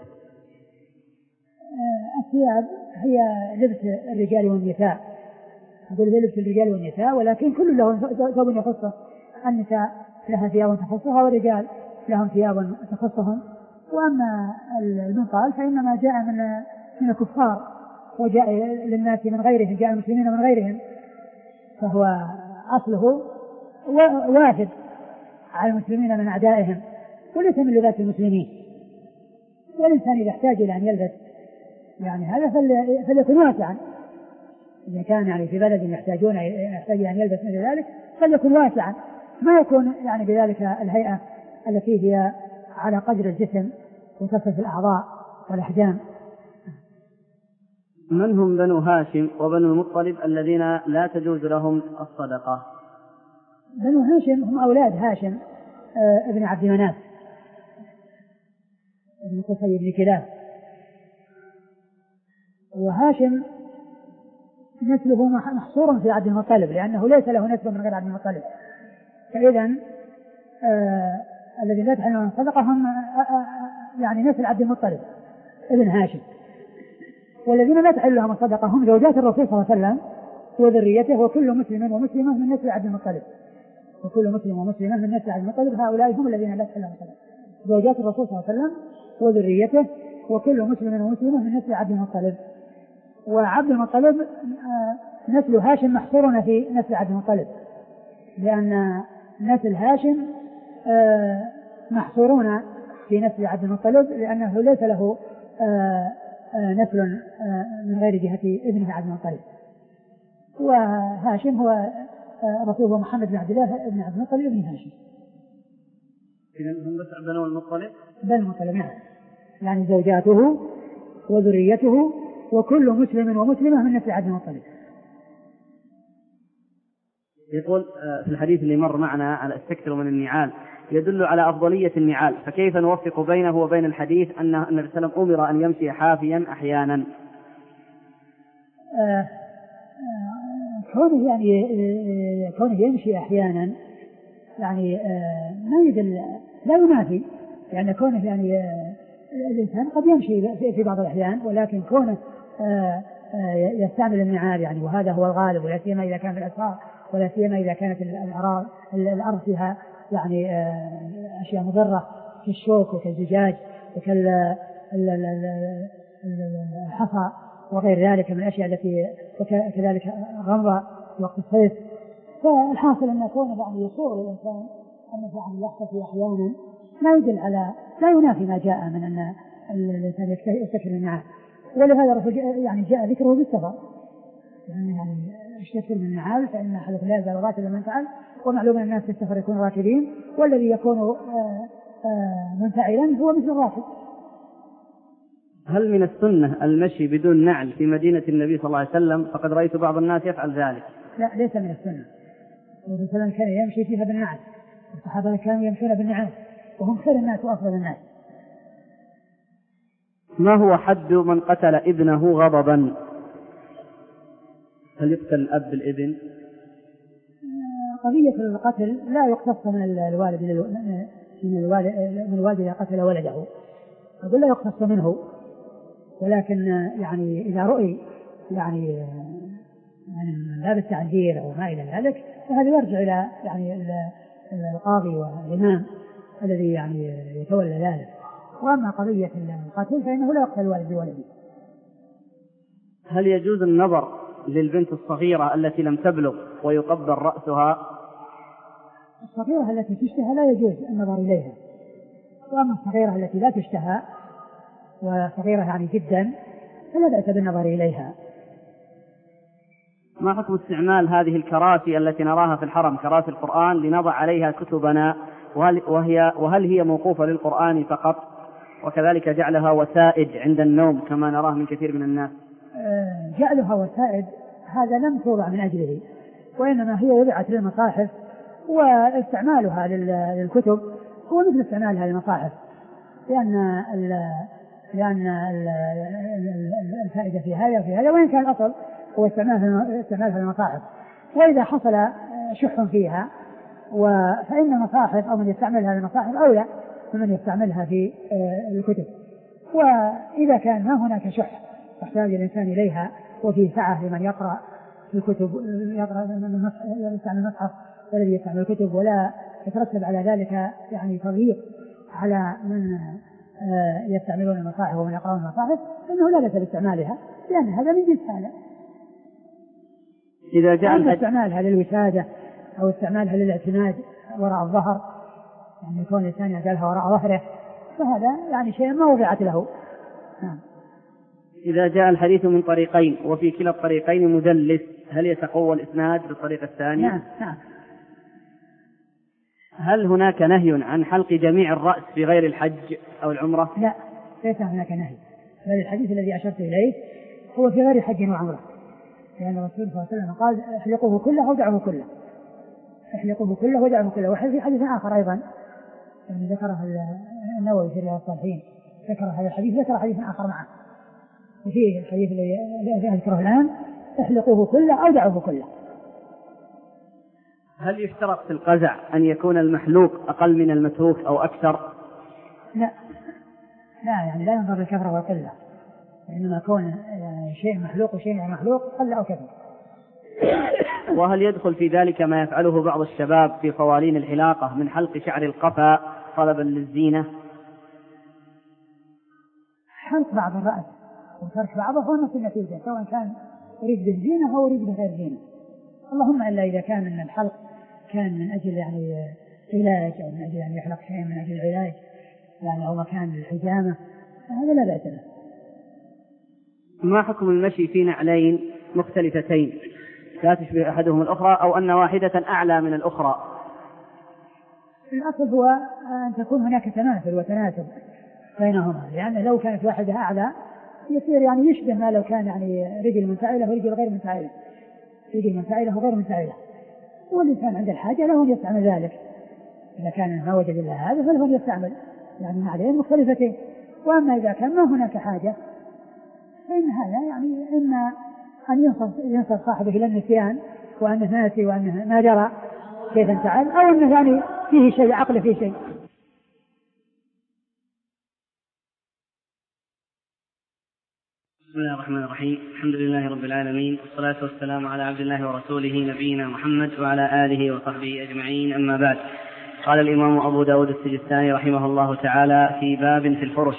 الثياب هي لبس الرجال والنساء، هذا لبس الرجال والنساء، ولكن كل له ثوب يخصه. النساء لها ثياب تخصها والرجال لهم ثياب تخصهم. وأما البنطال فإنما جاء من من الكفار وجاء للناس من غيرهم، جاء المسلمين من غيرهم، فهو أصله وافد على المسلمين من أعدائهم، وليس من لباس المسلمين. والإنسان إذا احتاج إلى أن يلبس يعني هذا فليكن واسعا، إذا كان يعني في بلد يحتاجون يحتاج أن يلبس مثل ذلك فليكن واسعا، ما يكون يعني بذلك الهيئة التي هي على قدر الجسم وتصف الأعضاء والأحجام. من هم بنو هاشم وبنو المطلب الذين لا تجوز لهم الصدقة؟ بنو هاشم هم أولاد هاشم آه ابن عبد مناف ابن قصي بن كلاب، وهاشم نسله محصور في عبد المطلب لأنه ليس له نسب من غير عبد المطلب، فإذا آه الذين لا تحل لهم الصدقة هم آه آه يعني نسل عبد المطلب ابن هاشم، والذين لا تحل لهم الصدقة هم زوجات الرسول صلى الله عليه وسلم وذريته وكل مسلم ومسلمة من نسل عبد المطلب، وكل مسلم ومسلمة من نسل عبد المطلب هؤلاء هم الذين لا تحل لهم الصدقة، زوجات الرسول صلى الله عليه وسلم وذريته وكل مسلم ومسلمة من نسل عبد المطلب. وعبد المطلب نسل هاشم محصورون في نسل عبد المطلب، لأن نسل هاشم محصورون في نسل عبد المطلب لأنه ليس له نسل من غير جهة ابنه عبد المطلب، وهاشم هو رسوله محمد بن عبد الله ابن عبد المطلب ابن هاشم. إذن هم بس بنو المطلب؟ بنو المطلب نعم، يعني زوجاته وذريته وكل مسلم ومسلمة من نسل عبد المطلب. يقول في الحديث اللي مر معنا على استكثروا من النعال يدل على أفضلية النعال، فكيف نوفق بينه وبين الحديث أن النبي صلى الله عليه وسلم أمر أن يمشي حافيا أحيانا؟ آه آه كونه يعني آه كونه يمشي أحيانا يعني آه ما يدل لا ينافي، يعني كونه يعني آه الإنسان قد يمشي في بعض الأحيان، ولكن كونه آه آه يستعمل النعال يعني وهذا هو الغالب، ولا سيما إذا كان في الأسفار، ولا سيما إذا كانت الأرض الأرض فيها يعني أشياء مضرة كالشوك وكالزجاج وكالحصى وغير ذلك من الأشياء التي وكذلك غمضة وقت الصيف. فالحاصل أن يكون يعني يصور الإنسان أنه يعني يحتفي أحيانا ما يدل على لا ينافي ما جاء من أن الإنسان يستكر النعال، ولهذا الرسول يعني جاء ذكره بالسفر يعني يعني اشتكر من النعال فإن حدث لا يزال راكبا من فعل، ومعلوم أن الناس في السفر يكونوا راكبين، والذي يكون منفعلا هو مثل الراكب. هل من السنة المشي بدون نعل في مدينة النبي صلى الله عليه وسلم؟ فقد رأيت بعض الناس يفعل ذلك. لا ليس من السنة، النبي صلى الله عليه وسلم كان يمشي فيها بالنعل، والصحابة كانوا يمشون بالنعال وهم خير الناس وأفضل الناس. ما هو حد من قتل ابنه غضبا؟ هل يقتل الأب بالابن؟ قضية القتل لا يقتص من الوالد من الوالد من الوالد إذا قتل ولده، أقول لا يقتص منه، ولكن يعني إذا رؤي يعني من باب التعزير أو ما إلى ذلك فهذا يرجع إلى يعني القاضي والإمام الذي يعني يتولى ذلك. وأما قضية القتل فإنه لا يقتل الوالد بولده. هل يجوز النظر للبنت الصغيرة التي لم تبلغ ويقبل رأسها؟ الصغيرة التي تشتهى لا يجوز النظر إليها، وأما الصغيرة التي لا تشتهى وصغيرة يعني جدا فلا بأس بالنظر إليها. ما حكم استعمال هذه الكراسي التي نراها في الحرم كراسي القرآن لنضع عليها كتبنا، وهل, وهي وهل هي موقوفة للقرآن فقط، وكذلك جعلها وسائد عند النوم كما نراه من كثير من الناس؟ جعلها وسائد هذا لم توضع من أجله، وإنما هي وضعت للمصاحف، واستعمالها للكتب هو مثل استعمالها للمصاحف، لأن لأن الفائدة في هذا وفي هذا، وإن كان الأصل هو استعمالها للمصاحف. وإذا حصل شح فيها فإن المصاحف أو من يستعملها للمصاحف أولى ممن يستعملها في الكتب. وإذا كان ما هناك شح يحتاج الإنسان إليها وفي سعة لمن يقرأ في الكتب يقرأ من يستعمل المصحف والذي يستعمل الكتب، ولا يترتب على ذلك يعني تضييق على من يستعملون المصاحف ومن يقرؤون المصاحف إنه لا بأس باستعمالها لأن هذا من جنس هذا. إذا جاء استعمالها للوسادة أو استعمالها للاعتماد وراء الظهر، يعني يكون الإنسان يجعلها وراء ظهره، فهذا يعني شيء ما وضعت له. نعم. إذا جاء الحديث من طريقين وفي كلا الطريقين مدلس، هل يتقوى الإسناد بالطريقة الثانية؟ نعم. نعم. هل هناك نهي عن حلق جميع الرأس في غير الحج أو العمرة؟ لا، ليس هناك نهي، بل الحديث الذي أشرت إليه هو في غير حج وعمرة، لأن الرسول صلى الله عليه وسلم قال احلقوه كله ودعوه كله، احلقوه كله ودعوه كله. وفي حديث آخر أيضا يعني ذكره النووي في رياض الصالحين، ذكر هذا الحديث، ذكر حديث آخر معه، وفيه الحديث الذي أذكره الآن احلقوه كله أو دعوه كله. هل يشترط في القزع أن يكون المحلوق أقل من المتروك أو أكثر؟ لا لا، يعني لا ينظر للكثرة والقلة، إنما يكون شيء محلوق وشيء غير محلوق قل أو كثر. وهل يدخل في ذلك ما يفعله بعض الشباب في قوالين الحلاقة من حلق شعر القفا طلبا للزينة؟ حلق بعض الرأس وترك بعضه هو نفس النتيجة، سواء كان يريد بالزينة أو يريد بغير زينة، اللهم إلا إذا كان من الحلق كان من أجل يعني علاج أو من أجل أن يحلق شيء من أجل العلاج يعني أو مكان للحجامة، هذا لا بأس له. ما حكم المشي في نعلين مختلفتين لا تشبه أحدهم الأخرى أو أن واحدة أعلى من الأخرى؟ الأصل هو أن تكون هناك تماثل وتناسب بينهما، لأن لو كانت واحدة أعلى يصير يعني يشبه ما لو كان يعني رجل منفعلة ورجل غير منفعلة، رجل منفعلة وغير منفعلة، والإنسان عند الحاجة له أن يستعمل ذلك، إذا كان ما وجد إلا هذا فله أن يستعمل يعني نعلين مختلفتين. وأما إذا كان ما هناك حاجة فإن هذا يعني إما أن ينصر صاحبه إلى النسيان وأنه ناسي وأنه ما درى كيف انفعل، أو أنه يعني فيه شيء عقل فيه شيء. بسم الله الرحمن الرحيم، الحمد لله رب العالمين، والصلاة والسلام على عبد الله ورسوله نبينا محمد وعلى آله وصحبه أجمعين، أما بعد. قال الإمام أبو داود السجستاني رحمه الله تعالى في باب في الفرش.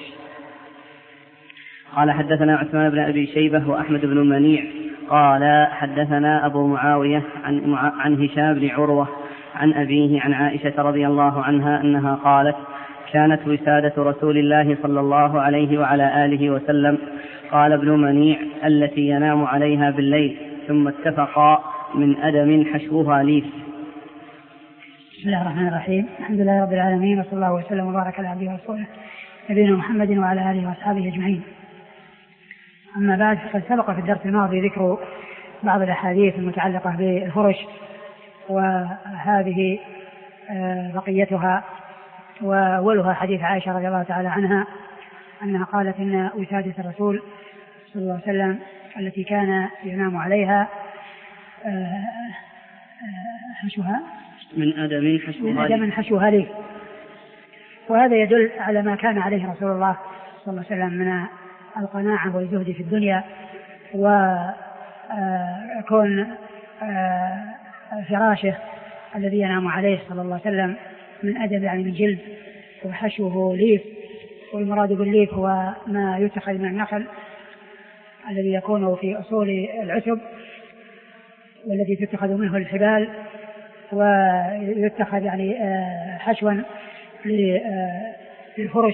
قال حدثنا عثمان بن أبي شيبة وأحمد بن منيع قال حدثنا أبو معاوية عن, عن هشام بن عروة عن أبيه عن عائشة رضي الله عنها أنها قالت كانت وسادة رسول الله صلى الله عليه وعلى آله وسلم قال ابن منيع التي ينام عليها بالليل ثم اتفقا من أدم حشوها ليف. بسم الله الرحمن الرحيم، الحمد لله رب العالمين، وصلى الله وسلم وبارك على عبده ورسوله نبينا محمد وعلى آله وأصحابه أجمعين. أما بعد، فقد سبق في الدرس الماضي ذكر بعض الأحاديث المتعلقة بالفرش، وهذه بقيتها، وأولها حديث عائشة رضي الله تعالى عنها أنها قالت إن وسادة الرسول صلى الله عليه وسلم التي كان ينام عليها حشوها من أدم حشوها ليف, من حشوها ليف. وهذا يدل على ما كان عليه رسول الله صلى الله عليه وسلم من القناعة والزهد في الدنيا، وكون فراشه الذي ينام عليه صلى الله عليه وسلم من أدم يعني من جلد، وحشوه ليف، والمراد بالليف هو ما يتخذ من النخل الذي يكون في أصول العتب والذي تتخذ منه الحبال، ويتخذ يعني حشوا للفرش.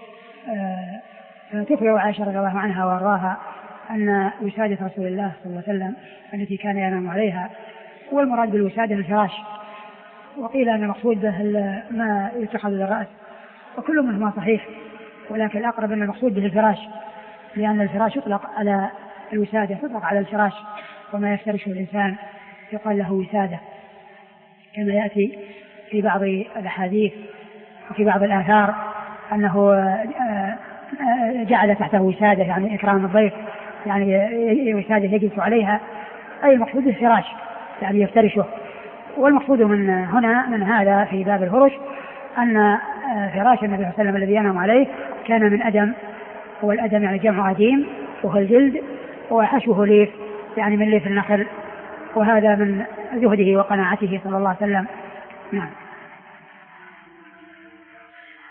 فتخبر عائشة رضي الله عنها وارضاها أن وسادة رسول الله صلى الله عليه وسلم التي كان ينام عليها، والمراد بالوسادة الفراش، وقيل أن المقصود به ما يتخذ للرأس، وكل منهما صحيح، ولكن الأقرب أن المقصود به الفراش، لأن الفراش يطلق على الوسادة، يطلق على الفراش، وما يفترشه الإنسان يقال له وسادة، كما يأتي في بعض الأحاديث وفي بعض الآثار أنه جعل تحته وسادة يعني إكرام الضيف، يعني وسادة يجلس عليها، أي المقصود الفراش يعني يفترشه. والمقصود من هنا من هذا في باب الفرش أن فراش النبي صلى الله عليه وسلم الذي ينام عليه كان من أدم، والأدم يعني جمع أديم وهو الجلد، وحشوه ليف يعني من ليف النخل، وهذا من زهده وقناعته صلى الله عليه وسلم. نعم.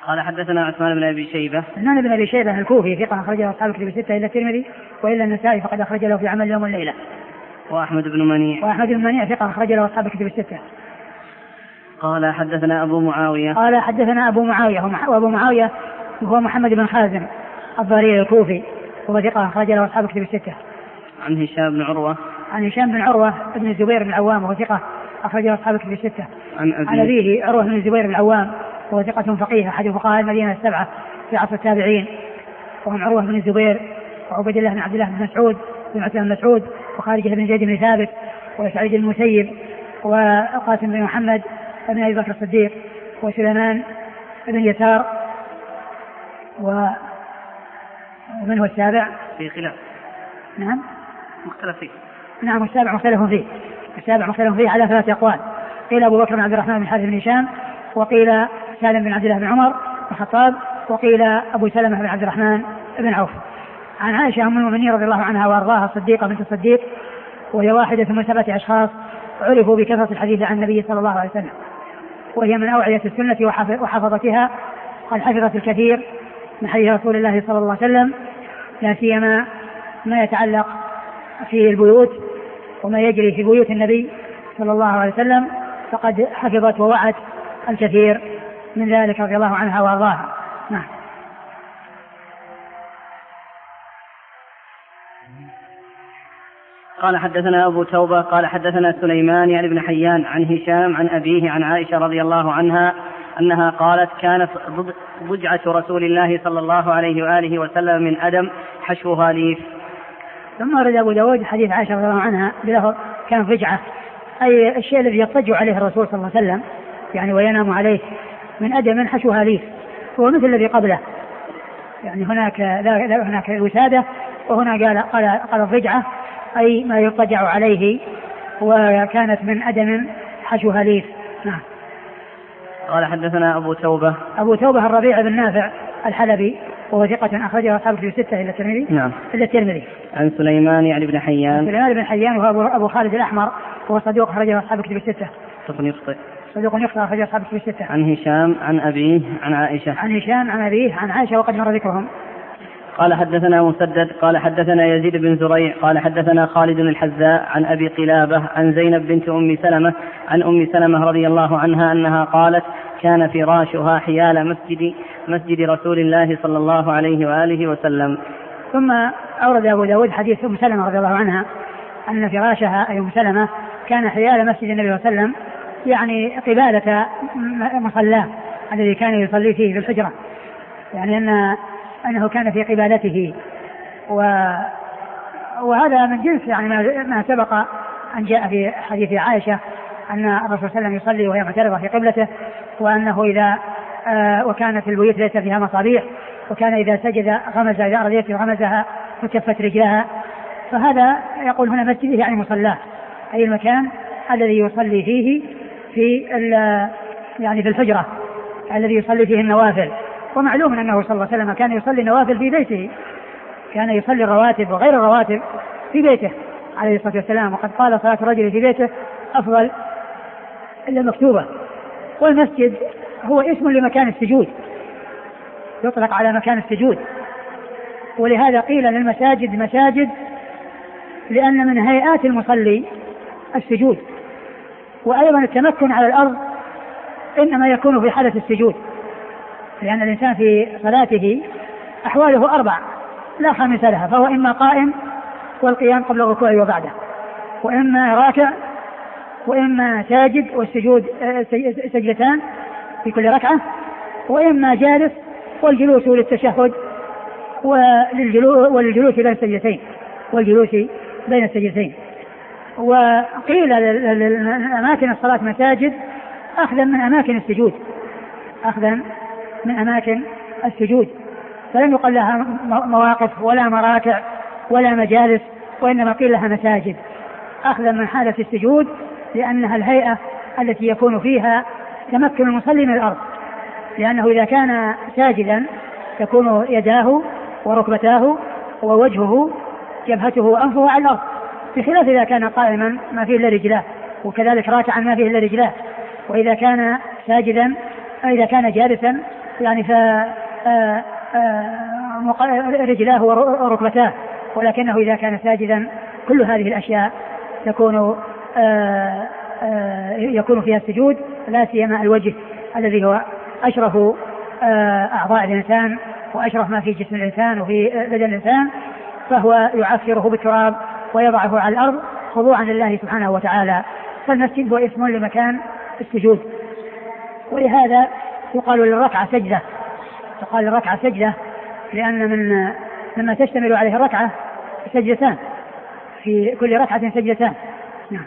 قال حدثنا عثمان بن أبي شيبة. عثمان بن أبي شيبة الكوفي ثقة أخرجه أصحاب الكتب الستة إلا الترمذي وإلا النسائي فقد أخرج له في عمل يوم والليلة. وأحمد بن منيع. وأحمد بن منيع ثقة أخرج له أصحاب الكتب الستة. قال حدثنا أبو معاوية. قال حدثنا أبو معاوية وأبو معاوية هو محمد بن خازم الضرير الكوفي وهو ثقة أخرج له أصحاب الكتب الستة. عن هشام بن عروة. عن هشام بن عروة بن الزبير بن العوام وهو ثقة أخرج له أصحاب الكتب الستة. عن أبيه. عن أبيه عروة بن الزبير بن العوام وهو ثقة فقيه أحد فقهاء المدينة السبعة في عصر التابعين وهم عروة بن الزبير وعبيد الله بن عبد الله بن مسعود بن عتبة بن مسعود وخارجة بن زيد بن ثابت وسعيد بن المسيب وقاسم بن محمد بن أبي بكر الصديق وسليمان بن يسار و ومن هو السابع في خلاف. نعم مختلف فيه. نعم السابع مختلف فيه. السابع مختلف فيه على ثلاثة أقوال. قيل أبو بكر بن عبد الرحمن بن حارث بن هشام وقيل سالم بن عبد الله بن عمر الخطاب وقيل أبو سلمة بن عبد الرحمن بن عوف. عن عائشة أم المؤمنين رضي الله عنها وأرضاها الصديقة بنت الصديق وهي واحدة من سبعة أشخاص عرفوا بكثرة الحديث عن النبي صلى الله عليه وسلم وهي من أوعية السنة وحفظتها قد حفظت الكثير من حديث رسول الله صلى الله عليه وسلم لا سيما ما يتعلق في البيوت وما يجري في بيوت النبي صلى الله عليه وسلم فقد حفظت ووعت الكثير من ذلك رضي الله عنها وارضاها. نعم. قال حدثنا أبو توبة قال حدثنا سليمان يعني بن حيان عن هشام عن أبيه عن عائشة رضي الله عنها أنها قالت كانت ضجعة رسول الله صلى الله عليه وآله وسلم من أدم حشوها ليف. ثم ورد أبو داود حديث عائشة رضي الله عنها بلفظ كان ضجعة أي الشيء الذي يضطجع عليه الرسول صلى الله عليه وسلم يعني وينام عليه من أدم حشوها ليف هو مثل الذي قبله يعني هناك لا هناك وسادة وهنا قال قال قال الضجعة أي ما يضطجع عليه وكانت من أدم حشوها ليف. نعم. قال حدثنا أبو توبة. أبو توبة الربيع بن نافع الحلبي وهو ثقة أخرجه أصحاب في ستة إلا الترمذي. نعم. إلا الترمذي. عن سليمان يعني بن حيان. سليمان بن حيان وهو أبو خالد الأحمر وهو صدوق أخرجه أصحاب في ستة. صدوق يخطئ. صدوق يخطئ أخرجه أصحاب في ستة. عن هشام عن أبيه عن عائشة. عن هشام عن أبيه عن عائشة وقد مر ذكرهم. قال حدثنا مسدد قال حدثنا يزيد بن زريع قال حدثنا خالد الحذاء عن أبي قلابة عن زينب بنت أم سلمة عن أم سلمة رضي الله عنها أنها قالت كان فراشها حيال مسجد مسجد رسول الله صلى الله عليه وآله وسلم. ثم أورد أبو داود حديث أم سلمة رضي الله عنها أن فراشها أي أم سلمة كان حيال مسجد النبي صلى الله عليه وسلم يعني قبالة مصلاه الذي كان يصلي فيه في الحجرة يعني أن أنه كان في قبالته و... وهذا من جنس يعني ما سبق أن جاء في حديث عائشة أن الرسول صلى الله عليه وسلم يصلي وهي معترضة في قبلته وأنه إذا آه وكانت البيوت ليس فيها مصابيح وكان إذا سجد غمز إذا أرضيت غمزها وكفت رجلها فهذا يقول هنا مسجد يعني مصلاه أي المكان الذي يصلي فيه في يعني في الحجرة الذي يصلي فيه النوافل. ومعلوم أنه صلى الله عليه وسلم كان يصلي النوافل في بيته كان يصلي الرواتب وغير الرواتب في بيته عليه الصلاة والسلام وقد قال صلاة الرجل في بيته أفضل إلا مكتوبة. والمسجد هو اسم لمكان السجود يطلق على مكان السجود ولهذا قيل للمساجد مساجد لأن من هيئات المصلي السجود وأيضا التمكن على الأرض إنما يكون في حالة السجود لأن الإنسان في صلاته أحواله أربع لا خامس لها فهو إما قائم والقيام قبل الركوع وبعده وإما راكع وإما ساجد والسجود سجدتان في كل ركعة وإما جالس والجلوس للتشهد وللجلوس بين السجدتين والجلوس بين السجدتين. وقيل لأماكن الصلاة مساجد أخذا من أماكن السجود أخذا من أماكن السجود فلم يقل لها مواقف ولا مراكع ولا مجالس وإنما قيل لها مساجد أخذا من حالة السجود لأنها الهيئة التي يكون فيها تمكن المصلي من الأرض لأنه إذا كان ساجدا تكون يداه وركبتاه ووجهه جبهته وأنفه على الأرض بخلاف إذا كان قائما ما فيه إلا رجلاه وكذلك راكعا ما فيه إلا رجلاه وإذا كان ساجدا إذا كان جالسا يعني ف رجلاه وركبتاه، ولكنه إذا كان ساجدا كل هذه الأشياء تكون يكون فيها السجود، لا سيما الوجه الذي هو أشرف أعضاء الإنسان وأشرف ما في جسم الإنسان وفي بدن الإنسان، فهو يعفره بالتراب ويضعه على الأرض خضوعا لله سبحانه وتعالى. فالمسجد هو اسم لمكان السجود، ولهذا يقال للركعة سجدة، يقال للركعة سجدة لأن من لما تشتمل عليه الركعة سجدتان، في كل ركعة سجدتان. نعم.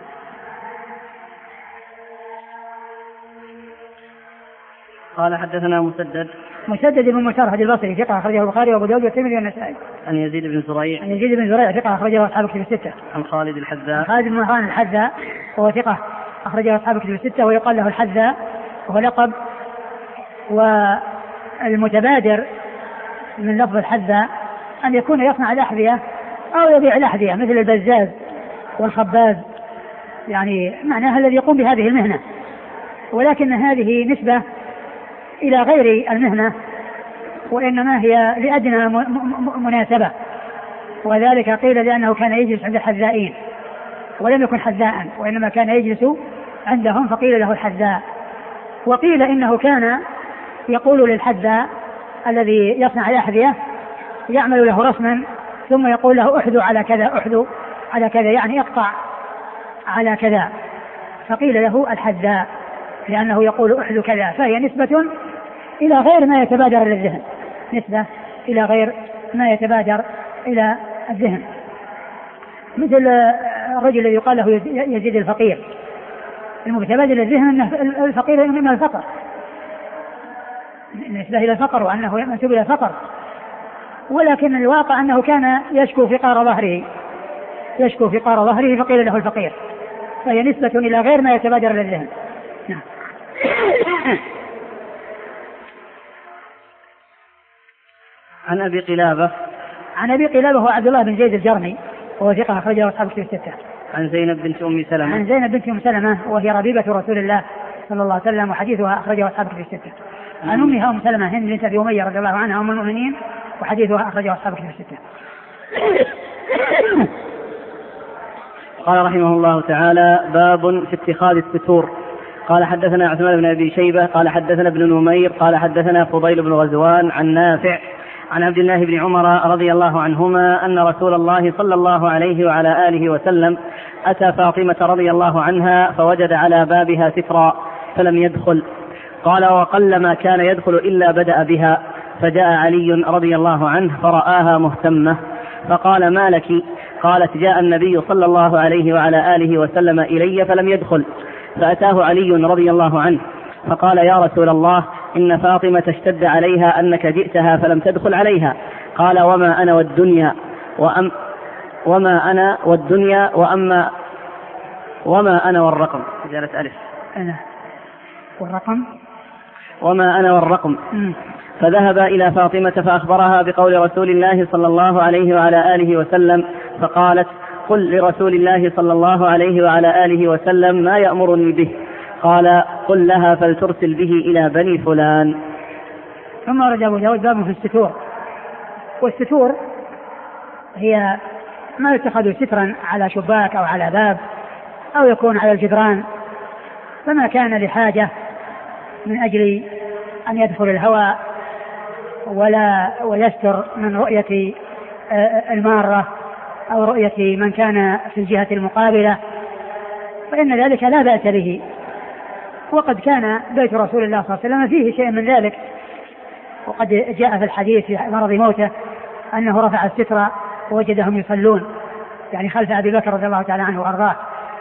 قال حدثنا مسدد مسدد بن مسرهد البصري ثقة أخرجه البخاري وأبو داود والترمذي والنسائي. عن يزيد بن زريع عن يزيد بن زريع ثقة أخرجه أصحاب الكتب الستة. عن خالد الحذاء خالد بن مهران الحذاء وهو ثقة أخرجه أصحاب الكتب الستة، ويقال له الحذاء وهو لقب. والمتبادر من لفظ الحذاء أن يكون يصنع الأحذية أو يبيع الأحذية مثل البزاز والخباز، يعني معناها الذي يقوم بهذه المهنة، ولكن هذه نسبة إلى غير المهنة، وإنما هي لأدنى مناسبة، وذلك قيل لأنه كان يجلس عند الحذائين ولم يكن حذاء، وإنما كان يجلس عندهم فقيل له الحذاء. وقيل إنه كان يقول للحذاء الذي يصنع الأحذية يعمل له رسما ثم يقول له احذو على كذا احذو على كذا، يعني اقطع على كذا، فقيل له الحذاء لأنه يقول احذو كذا، فهي نسبة إلى غير ما يتبادر إلى الذهن، نسبة إلى غير ما يتبادر إلى الذهن، مثل الرجل الذي يقال له يزيد الفقير، المتبادر إلى الذهن أن الفقير من الفقر، نسبة إلى الفقر وأنه منسوب إلى الفقر، ولكن الواقع أنه كان يشكو فقار ظهره يشكو فقار ظهره فقيل له الفقير، فهي نسبة إلى غير ما يتبادر إلى الذهن. نعم. عن أبي قلابة عن أبي قلابة هو عبد الله بن زيد الجرمي وهو ثقة أخرجه أصحاب الكتب الستة. عن زينب بنت أم سلمة عن زينب بنت أم سلمة وهي ربيبة رسول الله صلى الله عليه وسلم، وحديثها أخرجه أصحاب الكتب الستة. عن أمها أم سلمة هند بنت أبي أمية رضي الله عنها أم المؤمنين، وحديثها أخرجه أصحاب الكتب الستة. قال رحمه الله تعالى: باب في اتخاذ الستور. قال حدثنا عثمان بن أبي شيبة قال حدثنا ابن نمير قال حدثنا فضيل بن غزوان عن نافع عن عبد الله بن عمر رضي الله عنهما أن رسول الله صلى الله عليه وعلى آله وسلم أتى فاطمة رضي الله عنها فوجد على بابها سترا فلم يدخل. قال: وقلما كان يدخل إلا بدأ بها، فجاء علي رضي الله عنه فرآها مهتمة فقال: ما لك؟ قالت: جاء النبي صلى الله عليه وعلى آله وسلم إلي فلم يدخل. فأتاه علي رضي الله عنه فقال: يا رسول الله، إن فاطمة اشتد عليها أنك جئتها فلم تدخل عليها. قال: وما أنا والدنيا وأم وما أنا والدنيا وأما وما أنا والرقم. جالت ألف أنا والرقم وما أنا والرقم. م. فذهب إلى فاطمة فأخبرها بقول رسول الله صلى الله عليه وعلى آله وسلم، فقالت: قل لرسول الله صلى الله عليه وعلى آله وسلم ما يأمرني به. قال: قل لها فلترسل به إلى بني فلان. ثم رجع أبو داود باب في الستور. والستور هي ما يتخذ سترا على شباك أو على باب أو يكون على الجدران، فما كان لحاجة من أجل أن يدخل الهواء ولا ويستر من رؤية المارة أو رؤية من كان في الجهة المقابلة، فإن ذلك لا بأس به. وقد كان بيت رسول الله صلى الله عليه وسلم فيه شيء من ذلك، وقد جاء في الحديث في مرض موته أنه رفع الستر ووجدهم يصلون، يعني خلف أبي بكر رضي الله تعالى عنه وأرضاه،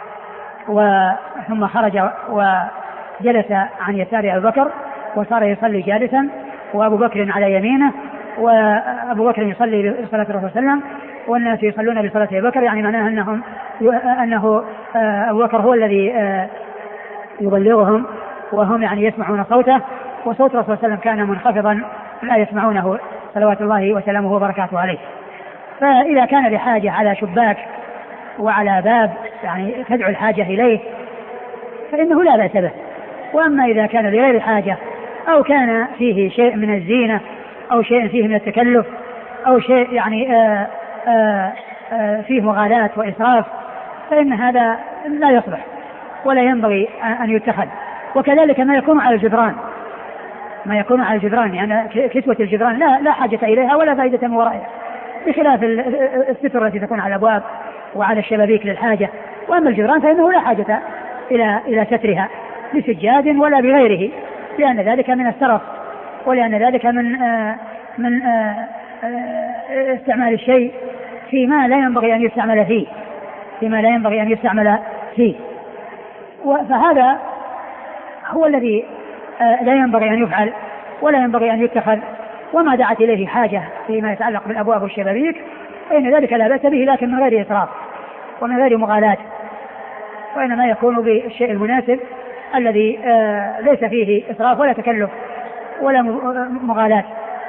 ثم خرج وجلس عن يسار أبي بكر وصار يصلي جالسا وأبو بكر على يمينه، وأبو بكر يصلي بصلاة الرسول صلى الله عليه وسلم والناس يصلون بصلاة أبي بكر، يعني معناه أنهم أنه أبو بكر هو الذي يبلغهم وهم يعني يسمعون صوته، وصوت الرسول صلى الله عليه وسلم كان منخفضا لا يسمعونه صلوات الله وسلامه وبركاته عليه. فإذا كان بحاجة على شباك وعلى باب يعني تدعو الحاجة إليه فإنه لا بأس به. وأما إذا كان لغير حاجة أو كان فيه شيء من الزينة أو شيء فيه من التكلف أو شيء يعني آآ آآ آآ فيه مغالاة وإسراف، فإن هذا لا يصلح ولا ينبغي أن يتخذ. وكذلك ما يكون على الجدران، ما يكون على الجدران يعني كسوة الجدران لا لا حاجة إليها ولا فائدة من ورائها، بخلاف الستر التي تكون على الأبواب وعلى الشبابيك للحاجة. وأما الجدران فإنه لا حاجة إلى إلى سترها بسجاد ولا بغيره، لأن ذلك من السرف، ولأن ذلك من آآ من آآ آآ استعمال الشيء فيما لا ينبغي أن يستعمل فيه فيما لا ينبغي أن يستعمل فيه. فهذا هو الذي لا ينبغي أن يفعل ولا ينبغي أن يتخذ. وما دعت إليه حاجة فيما يتعلق بالأبواب والشبابيك فإن ذلك لا بأس به، لكن من غير إسراف ومن غير مغالاة، وإنما يكون بالشيء المناسب الذي ليس فيه إسراف ولا تكلف ولا مغالاة.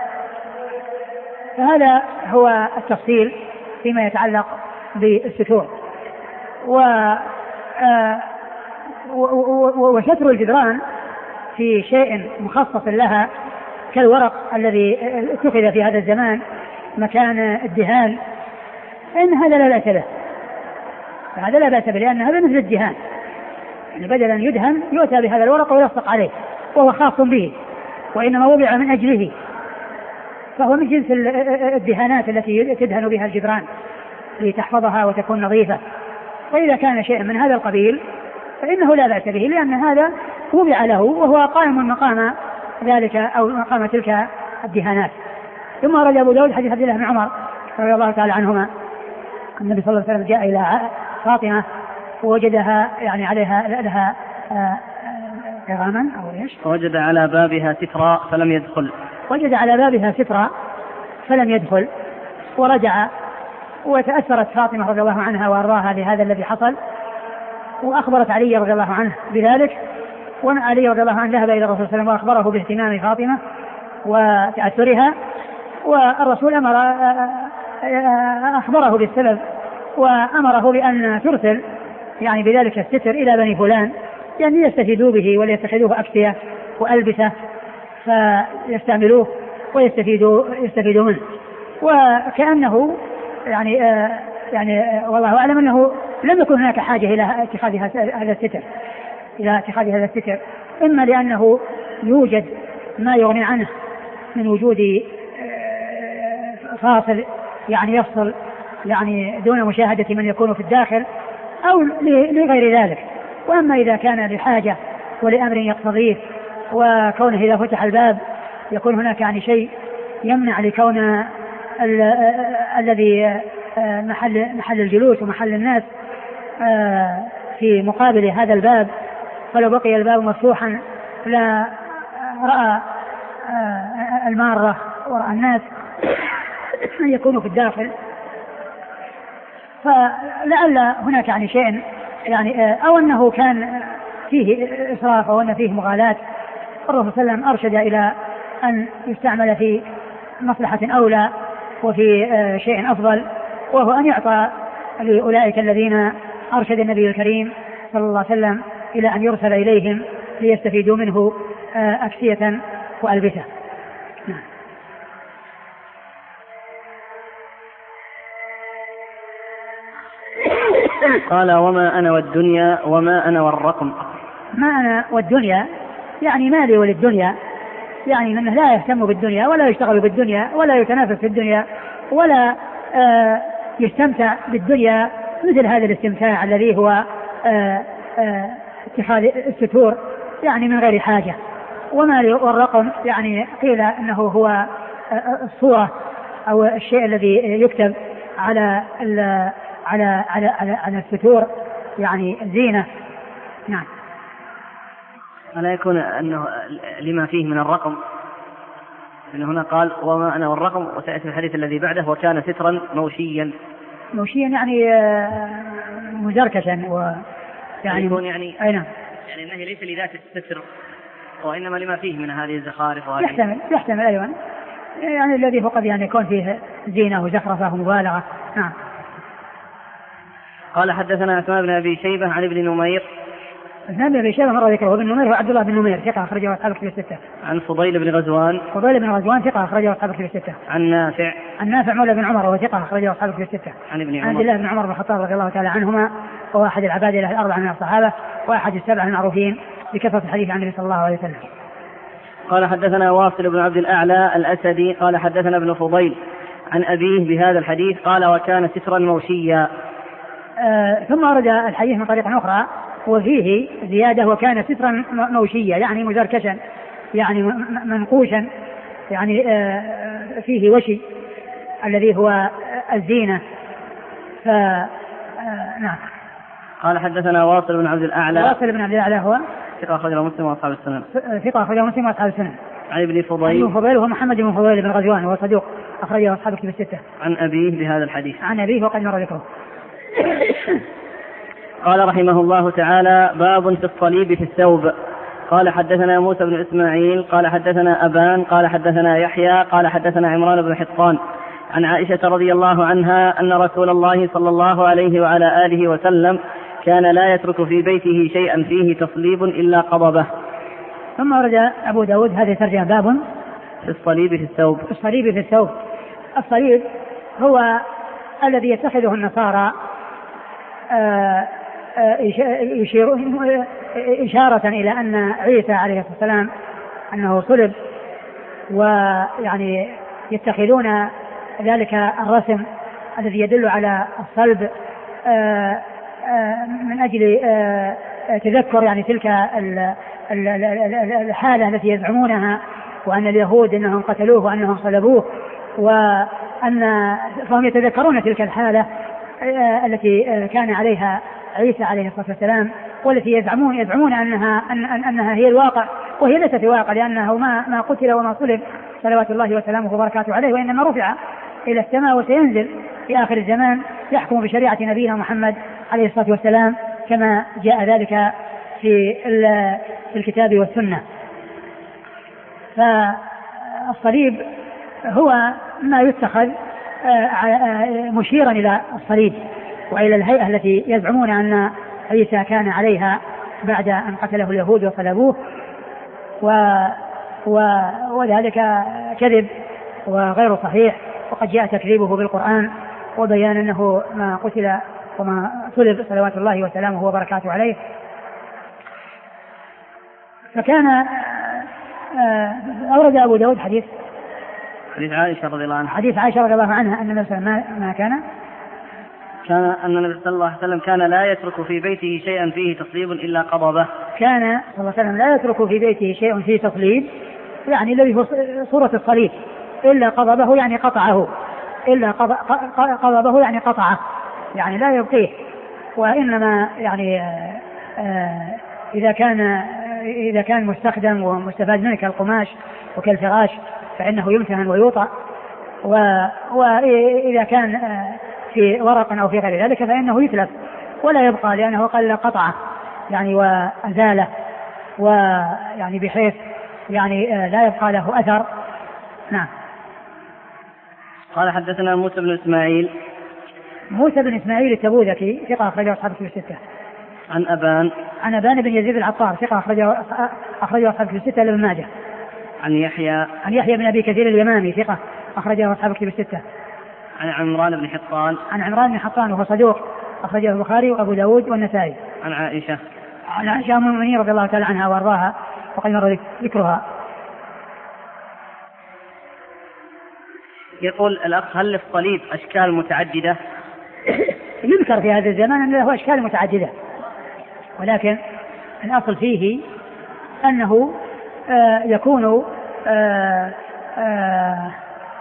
فهذا هو التفصيل فيما يتعلق بالستور. وستر الجدران في شيء مخصص لها كالورق الذي اتخذ في هذا الزمان مكان الدهان، فإن هذا لا بأس به، هذا لا بأس به، لأن هذا مثل الدهان، يعني بدلا يدهن يؤتى بهذا الورق ويلصق عليه وهو خاص به وإنما وضع من أجله، فهو من جنس الدهانات التي تدهن بها الجدران لتحفظها وتكون نظيفة. وإذا كان شيء من هذا القبيل فإنه لا بأس به، لأن هذا وضع له وهو قائم مقام ذلك أو مقام تلك الدهانات. ثم رد أبو داود حديث عبد الله بن عمر رضي الله تعالى عنهما النبي صلى الله عليه وسلم جاء إلى فاطمة ووجدها يعني عليها لها كراما أو إيش، وجد على بابها سترا فلم يدخل وجد على بابها سترا فلم يدخل ورجع. وتأثرت فاطمة رضي الله عنها وأرضاها لهذا الذي حصل، وأخبرت علي رضي الله عنه بذلك، وعلي رضي الله عنه ذهب إلى الرسول صلى الله عليه وسلم وأخبره باهتمام فاطمة وتأثرها، والرسول أمر أخبره بالسبب وأمره بأن ترسل يعني بذلك الستر إلى بني فلان، يعني يستفيدوا به وليتخذوه أكسية وألبسة فيستعملوه ويستفيدوا يستفيدوا منه. وكأنه يعني آه يعني آه والله أعلم أنه لم يكن هناك حاجة إلى اتخاذ هذا الستر إلى اتخاذ هذا الستر إما لأنه يوجد ما يغني عنه من وجود آه فاصل يعني يفصل يعني دون مشاهدة من يكون في الداخل أو لغير ذلك. وأما إذا كان لحاجة ولأمر يقتضيه، وكونه إذا فتح الباب يكون هناك يعني شيء يمنع لكون الذي محل محل الجلوس ومحل الناس في مقابل هذا الباب، فلو بقي الباب مفتوحا لا رأى المارة ورأى الناس أن يكونوا في الداخل. فلعل هناك يعني شيء يعني أو أنه كان فيه إسراف أو أن فيه مغالاة، الرسول صلى الله عليه وسلم أرشد إلى أن يستعمل في مصلحة أولى وفي شيء أفضل، وهو أن يعطى لأولئك الذين أرشد النبي الكريم صلى الله عليه وسلم إلى أن يرسل إليهم ليستفيدوا منه أكسية وألبسة. قال وما أنا والدنيا وما أنا والرقم. ما أنا والدنيا يعني مالي وللدنيا، يعني أنه لا يهتم بالدنيا ولا يشتغل بالدنيا ولا يتنافس في الدنيا ولا آه يستمتع بالدنيا مثل هذا الاستمتاع الذي هو آه آه اتخاذ الستور يعني من غير حاجة. وما والرقم يعني قيل أنه هو آه الصورة أو الشيء الذي يكتب على على على على, على الستور يعني زينة. نعم. ألا يكون أنه لما فيه من الرقم، أنه هنا قال وما أنا والرقم، وسيأتي الحديث الذي بعده وكان سترا موشيا. موشيا يعني مزركشا ويعني يكون يعني أين يعني أنه ليس لذات الستر وإنما لما فيه من هذه الزخارف وهذه. يحتمل يحتمل أيضا يعني الذي هو قد يعني يكون فيه زينة وزخرفة ومبالغة. نعم. قال حدثنا عثمان بن أبي شيبة عن ابن نمير عثمان بن أبي شيبة مر ذكره. بن نمير وعبد الله بن نمير ثقة أخرجه أصحاب الكتب الستة. عن فضيل بن غزوان فضيل بن غزوان ثقة أخرجه أصحاب الكتب الستة. عن نافع عن نافع مولى بن عمر وهو ثقة أخرجه أصحاب الكتب الستة. عن ابن عمر عن عبد الله بن عمر بن الخطاب رضي الله تعالى عنهما وهو أحد العباد الأربعة من الصحابة وأحد السبعة المعروفين بكثرة الحديث عن النبي صلى الله عليه وسلم. قال حدثنا واصل بن عبد الأعلى الأسدي قال حدثنا ابن فضيل عن أبيه بهذا الحديث قال وكان سترا موشيا. آه ثم ورد الحديث من طريق أخرى وفيه زيادة وكان سترا موشيا يعني مزركشا يعني منقوشا يعني آه فيه وشي الذي هو الزينة. ف آه نعم. قال حدثنا واصل بن عبد الأعلى. واصل بن عبد الأعلى هو ثقة أخرجه مسلم وأصحاب السنن. ثقة أخرجه مسلم وأصحاب السنن. عن ابن فضيل. ابن فضيل هو محمد بن فضيل بن غزوان وهو صدوق أخرجه أصحاب الكتب الستة. عن أبيه بهذا الحديث. عن أبيه وقد مر ذكره. قال رحمه الله تعالى باب في الصليب في الثوب. قال حدثنا موسى بن إسماعيل قال حدثنا أبان قال حدثنا يحيى قال حدثنا عمران بن حطان عن عائشة رضي الله عنها أن رسول الله صلى الله عليه وعلى آله وسلم كان لا يترك في بيته شيئا فيه تصليب إلا قضبه. ثم ورد أبو داود هذه ترجمة باب في الصليب في الثوب. في الصليب في الثوب. الصليب هو الذي يتخذه النصارى يشير إشارة إلى أن عيسى عليه الصلاة والسلام أنه صلب ويعني يتخذون ذلك الرسم الذي يدل على الصلب من أجل تذكر يعني تلك الحالة التي يزعمونها وأن اليهود أنهم قتلوه وأنهم صلبوه وأن فهم يتذكرون تلك الحالة التي كان عليها عيسى عليه الصلاة والسلام والتي يزعمون يزعمون أنها أن أنها هي الواقع وهي ليست الواقع لأنه ما ما قتل وما صلب صلوات الله وسلامه وبركاته عليه وإنما رفع إلى السماء وسينزل في آخر الزمان يحكم بشريعة نبينا محمد عليه الصلاة والسلام كما جاء ذلك في في الكتاب والسنة. فالصليب هو ما يتخذ مشيرا إلى الصليب وإلى الهيئة التي يزعمون أن عيسى كان عليها بعد أن قتله اليهود وصلبوه و وذلك كذب وغير صحيح وقد جاء تكذيبه بالقرآن وبيان أنه ما قتل وما صلب صلوات الله وسلامه وبركاته عليه. فكان أورد أبو داود حديث حديث عائشة رضي الله عنها حديث عائشة رضي الله عنها أن النبي صلى الله عليه وسلم ما كان كان أن النبي صلى الله عليه وسلم كان لا يترك في بيته شيئا فيه تصليب إلا قضبه. كان صلى الله عليه وسلم لا يترك في بيته شيء فيه تصليب يعني الذي هو صورة الصليب إلا قضبه يعني قطعه إلا قضبه يعني قطعه يعني لا يبقيه وإنما يعني آه إذا كان إذا كان مستخدم ومستفاد منه كالقماش وكالفراش فإنه يمتهن ويوطأ وإذا كان في ورق أو في غير ذلك فإنه يتلف ولا يبقى لأنه قل قطعه يعني وأزاله ويعني بحيث يعني لا يبقى له أثر. نعم. قال حدثنا موسى بن إسماعيل. موسى بن إسماعيل التبوذكي ثقة أخرجه أصحاب الكتب الستة. عن أبان. عن أبان بن يزيد العطار ثقة أخرجه أخرجه أصحاب الكتب الستة لابن ماجه. عن يحيى. عن يحيى بن أبي كثير اليمامي ثقة أخرجه أصحاب الكتب الستة. عن عمران بن حطان. عن عمران بن حطان وهو صدوق أخرجه البخاري وأبو داود والنسائي. عن عائشة. عن عائشة أم المؤمنين رضي الله تعالى عنها وأرضاها وقد مر ذكرها. يقول الأخ هل للصليب أشكال متعددة؟ يذكر في هذا الزمان أن له أشكال متعددة ولكن الأصل فيه أنه آه يكون آه آه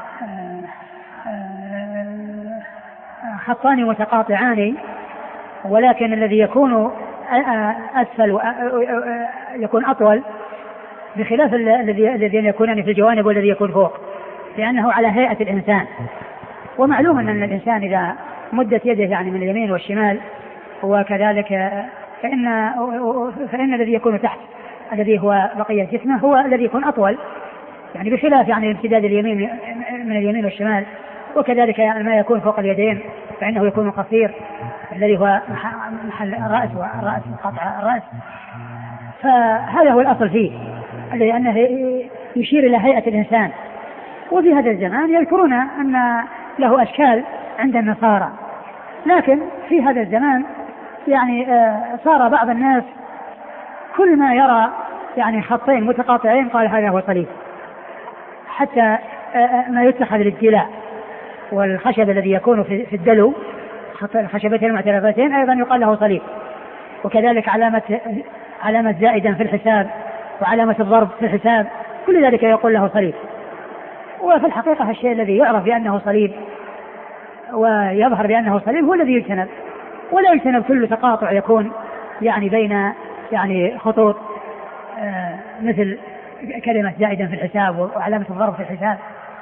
خطان متقاطعان ولكن الذي يكون أسفل يكون أطول بخلاف الذين يكونان في الجوانب والذي يكون فوق لأنه على هيئة الإنسان. ومعلوم أن الإنسان إذا مدت يده يعني من اليمين والشمال وكذلك فإن, فإن الذي يكون تحت الذي هو بقية جسمه هو الذي يكون أطول يعني بخلاف يعني امتداد اليمين من اليمين والشمال وكذلك ما يكون فوق اليدين فإنه يكون قصير الذي هو محل الرأس والرأس قطع الرأس. فهذا هو الأصل فيه لأنه يشير إلى هيئة الإنسان. وفي هذا الزمان يذكرون أن له أشكال عند النصارى، لكن في هذا الزمان يعني صار بعض الناس كل ما يرى يعني خطين متقاطعين قال هذا هو صليب، حتى ما يتخذ للدلاء والخشب الذي يكون في الدلو الخشبتين المعترفتين أيضا يقال له صليب، وكذلك علامة علامة زائدا في الحساب وعلامة الضرب في الحساب كل ذلك يقول له صليب. وفي الحقيقة الشيء الذي يعرف بأنه صليب ويظهر بأنه صليب هو الذي يجتنب، ولا يجتنب كل تقاطع يكون يعني بين يعني خطوط آه مثل كلمة زائدا في الحساب وعلامة الضرب في الحساب.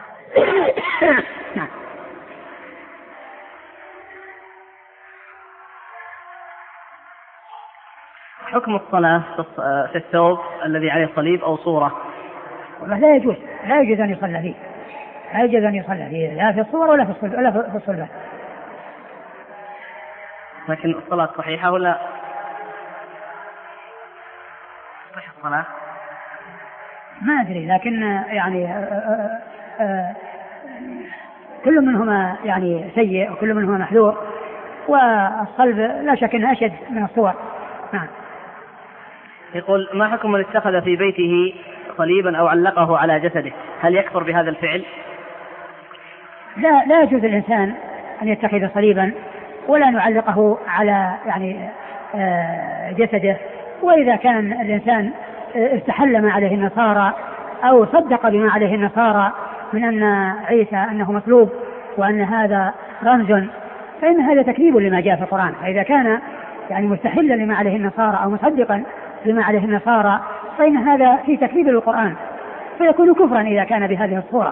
نعم. حكم الصلاة في الثوب الذي عليه صليب أو صورة؟ لا يجوز لا يجوز أن يصلى فيه لا يجوز أن يصلى فيه لا في الصور ولا في الصلب ولا في الصلبة. لكن الصلاة صحيحة ولا صحيح الصلاة؟ ما أدري، لكن يعني آآ آآ كل منهما يعني سيء وكل منهما محذور، والصلب لا شك أنه أشد من الصور. نعم. يقول ما حكم من اتخذ في بيته صليبا أو علقه على جسده، هل يكفر بهذا الفعل؟ لا لا يجوز الإنسان أن يتخذ صليبا ولا نعلقه على يعني جسده. وإذا كان الإنسان استحل ما عليه النصارى أو صدق بما عليه النصارى من أن عيسى أنه مصلوب وأن هذا رمز فإن هذا تكذيب لما جاء في القرآن. فإذا كان يعني مستحلا لما عليه النصارى أو مصدقا لما عليه النصارى فإن هذا في تكذيب للقرآن فيكون كفرا إذا كان بهذه الصورة.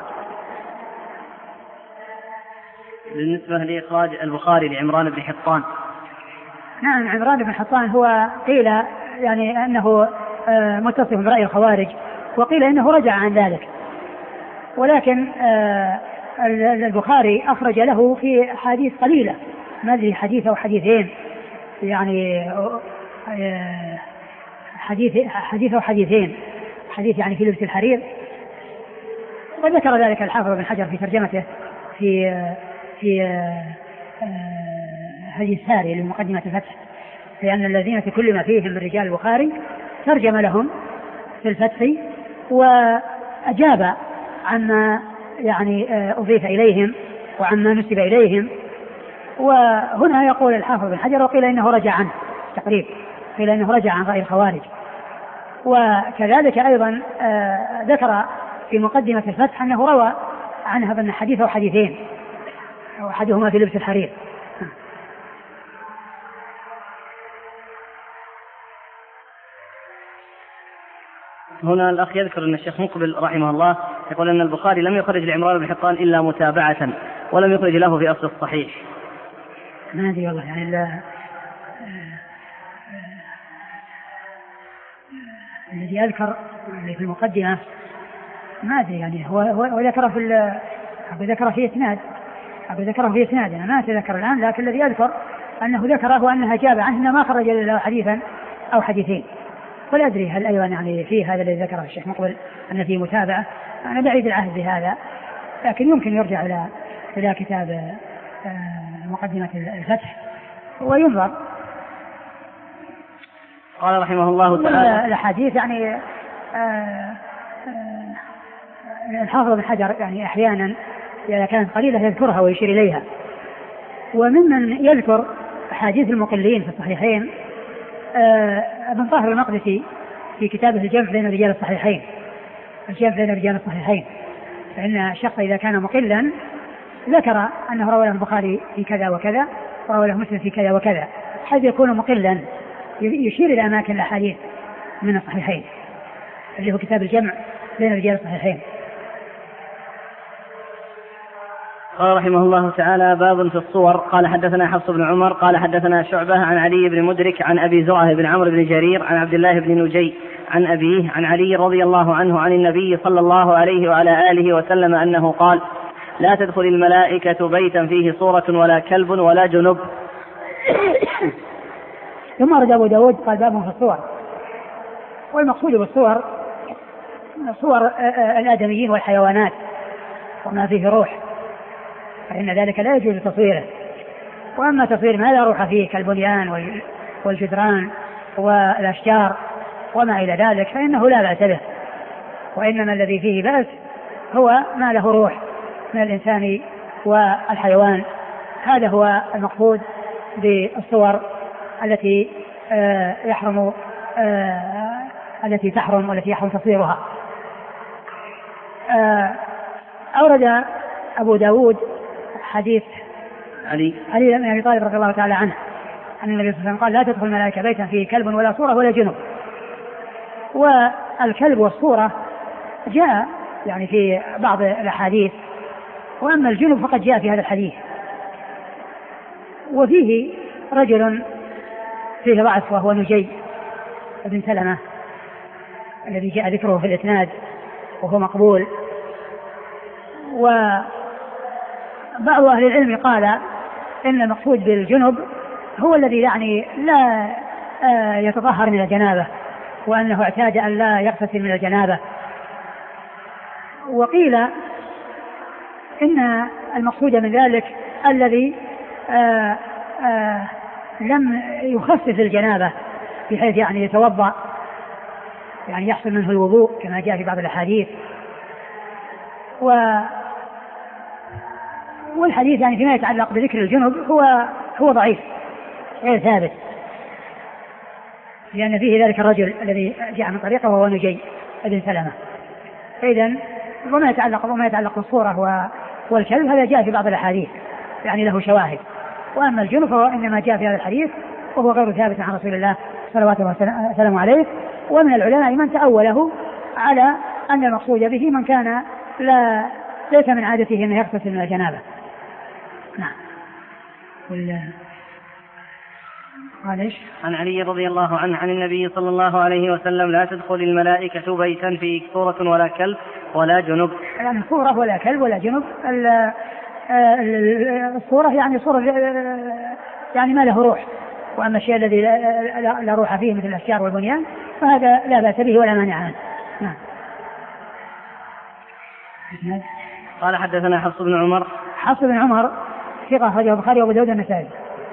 بالنسبة لإخراج البخاري لعمران بن حطان. نعم، عمران بن حطان هو قيل يعني أنه متصف برأي الخوارج، وقيل إنه رجع عن ذلك، ولكن البخاري أخرج له في حديث قليلة، ما أدري حديث أو حديثين، يعني حديث حديث أو حديثين، حديث يعني في لبس الحرير. وذكر ذلك الحافظ بن حجر في ترجمته في في هذه السارية لمقدمة الفتح، لأن الذين تكلم فيهم من رجال البخاري ترجم لهم في الفتح وأجاب عما يعني أضيف إليهم وعما نسب إليهم. وهنا يقول الحافظ بن حجر وقيل إنه رجع عنه تقريب، قيل إنه رجع عن رأي الخوارج. وكذلك أيضا ذكر في مقدمة الفتح أنه روى عنها بأن حديث أو حديثين، وأحدهما في لبس الحرير. هنا الأخ يذكر أن الشيخ مقبل رحمه الله يقول أن البخاري لم يخرج لعمران بن حطان إلا متابعة ولم يخرج له في أصل الصحيح. ما أدري والله، يعني لا الذي أذكر اللي في المقدمة ما أدري، يعني هو هو ذكره في ذكره في إسناد أبو ذكره في إسناد أنا ما أتذكر الآن، لكن الذي أذكر أنه ذكره أنها جاب عنه ما خرج له حديثا أو حديثين. ولا أدري هل أيضا يعني في هذا الذي ذكره الشيخ مقبل أن فيه متابعة، أنا بعيد العهد بهذا، لكن يمكن يرجع إلى إلى كتاب مقدمة الفتح وينظر. قال رحمه الله تعالى الحديث يعني الحافظ بن حجر يعني أحيانا إذا كانت قليلة يذكرها ويشير إليها. وممن يذكر حديث المقلين في الصحيحين ابن طاهر المقدسي في كتابه الجمع بين رجال الصحيحين، الجمع بين رجال الصحيحين، فإن الشخص إذا كان مقلا ذكر أنه روى له البخاري في كذا وكذا وروى له مسلم في كذا وكذا، حيث يكون مقلا يشير إلى أماكن الأحاديث من الصحيحين اللي هو كتاب الجمع بين رجال الصحيحين. قال رحمه الله تعالى باب في الصور. قال حدثنا حفص بن عمر قال حدثنا شعبة عن علي بن مدرك عن أبي زرعة بن عمرو بن جرير عن عبد الله بن نجي عن أبيه عن علي رضي الله عنه عن النبي صلى الله عليه وعلى آله وسلم أنه قال لا تدخل الملائكة بيتا فيه صورة ولا كلب ولا جنب. ثم ورد أبو داود قال باب في الصور، والمقصود بالصور صور الآدميين والحيوانات وما فيه روح، فإن ذلك لا يجوز تصويره. وأما تصوير ما لا روح فيه كالبنيان والجدران والأشجار وما إلى ذلك فإنه لا بأس به، وإنما الذي فيه بأس هو ما له روح من الإنسان والحيوان. هذا هو المقصود بالصور التي يحرم التي تحرم والتي يحرم تصويرها. أورد أبو داود حديث علي علي بن أبي طالب رضي الله تعالى عنه أن النبي صلى الله عليه وسلم قال لا تدخل الملائكة بيتا فيه كلب ولا صورة ولا جنب. والكلب والصورة جاء يعني في بعض الأحاديث، وأما الجنب فقد جاء في هذا الحديث. وفيه رجل فيه ضعف وهو نجي بن سلمة الذي جاء ذكره في الإسناد وهو مقبول. وبعض أهل العلم قال إن المقصود بالجنب هو الذي يعني لا يتطهر من الجنابة، وأنه اعتاد أن لا يغتسل من الجنابة. وقيل إن المقصود من ذلك الذي آآ آآ لم يخفف الجنابة بحيث يعني يتوضأ يعني يحصل منه الوضوء كما جاء في بعض الأحاديث. و والحديث يعني فيما يتعلق بذكر الجنب هو هو ضعيف غير ثابت، لأن فيه ذلك الرجل الذي جاء من طريقه وهو نجي بن سلمة. إذن وما يتعلق وما يتعلق بالصورة والكلب هذا جاء في بعض الأحاديث يعني له شواهد. وأما الجنب فهو إنما جاء في هذا الحديث وهو غير ثابت عن رسول الله صلوات الله وسلامه عليه. ومن العلماء من تأوله على أن المقصود به من كان لا ليس من عادته أن يغتسل من الجنابة. نعم. معلش. عن علي رضي الله عنه عن النبي صلى الله عليه وسلم لا تدخل الملائكة بيتا فيه صورة ولا كلب ولا جنب. يعني صورة ولا كلب ولا جنب. الصورة يعني صورة يعني ما له روح، وأما الشيء الذي لا روح فيه مثل الأشجار والبنيان فهذا لا بأس به ولا مانع عنه. نعم. قال حدثنا حفص بن عمر. حفص بن عمر ثقة أخرجه البخاري وأبو داود والنسائي.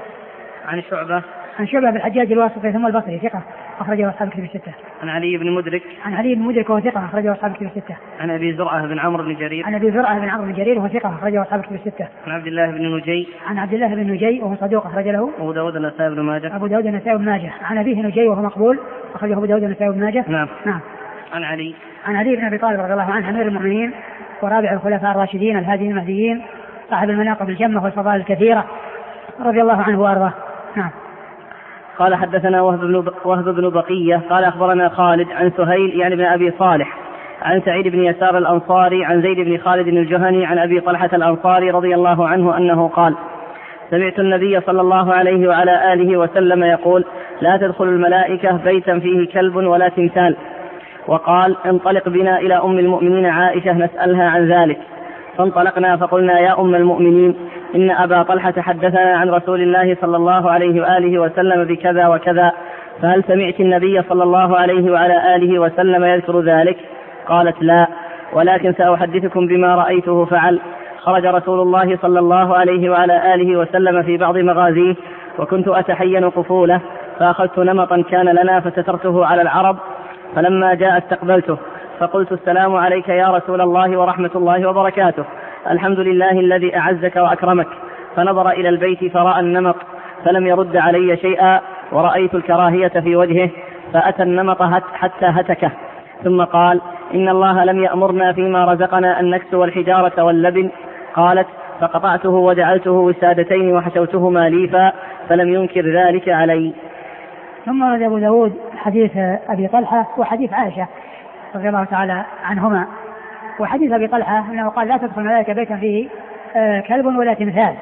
عن شعبة. عن شعبة بن الحجاج الواسطي ثم البصري ثقة أخرجه أصحاب الكتب الستة. عن علي بن مدرك. عن علي بن مدرك وهو ثقة أخرجه أصحاب الكتب الستة. عن أبي زرعة بن عمرو بن جرير. عن أبي زرعة بن عمرو بن جرير وهو ثقة أخرجه أصحاب الكتب الستة. عن عبد الله بن نجي. عن عبد الله بن نجي وهو صدوق أخرج له أبو داود النسائي بن ماجه. أبو داود النسائي بن ماجه. عن أبيه نجي وهو مقبول أخرجه أبو داود النسائي بن ماجه. نعم. نعم. عن علي. عن علي بن أبي طالب رضي الله عنه أمير المؤمنين ورابع الخلفاء الراشدين الهاديين المهديين صاحب المناقب الجمة والفضائل الكثيرة رضي الله عنه وأرضاه. نعم. قال حدثنا وهب بن وهب بن بقية قال أخبرنا خالد عن سهيل يعني بن أبي صالح عن سعيد بن يسار الأنصاري عن زيد بن خالد الجهني عن أبي طلحة الأنصاري رضي الله عنه أنه قال سمعت النبي صلى الله عليه وعلى آله وسلم يقول لا تدخل الملائكة بيتا فيه كلب ولا تمثال. وقال انطلق بنا إلى أم المؤمنين عائشة نسألها عن ذلك. فانطلقنا فقلنا يا أم المؤمنين إن أبا طلحة حدثنا عن رسول الله صلى الله عليه وآله وسلم بكذا وكذا، فهل سمعت النبي صلى الله عليه وعلى آله وسلم يذكر ذلك؟ قالت لا، ولكن سأحدثكم بما رأيته فعل. خرج رسول الله صلى الله عليه وعلى آله وسلم في بعض مغازيه وكنت أتحين قفوله، فأخذت نمطا كان لنا فسترته على العرب، فلما جاء استقبلته فقلت السلام عليك يا رسول الله ورحمة الله وبركاته، الحمد لله الذي أعزك وأكرمك. فنظر إلى البيت فرأى النمط فلم يرد علي شيئا، ورأيت الكراهية في وجهه فأتى النمط حتى هتكه، ثم قال إن الله لم يأمرنا فيما رزقنا أن نكسو الحجارة واللبن. قالت فقطعته وجعلته وسادتين وحشوتهما ليفا، فلم ينكر ذلك علي. ثم ورد أبو داود حديث أبي طلحة وحديث عائشة رضي الله تعالى عنهما. وحديث أبي طلحة أنه قال لا تدخل الملائكة بيتا فيه آه كلب ولا تمثال،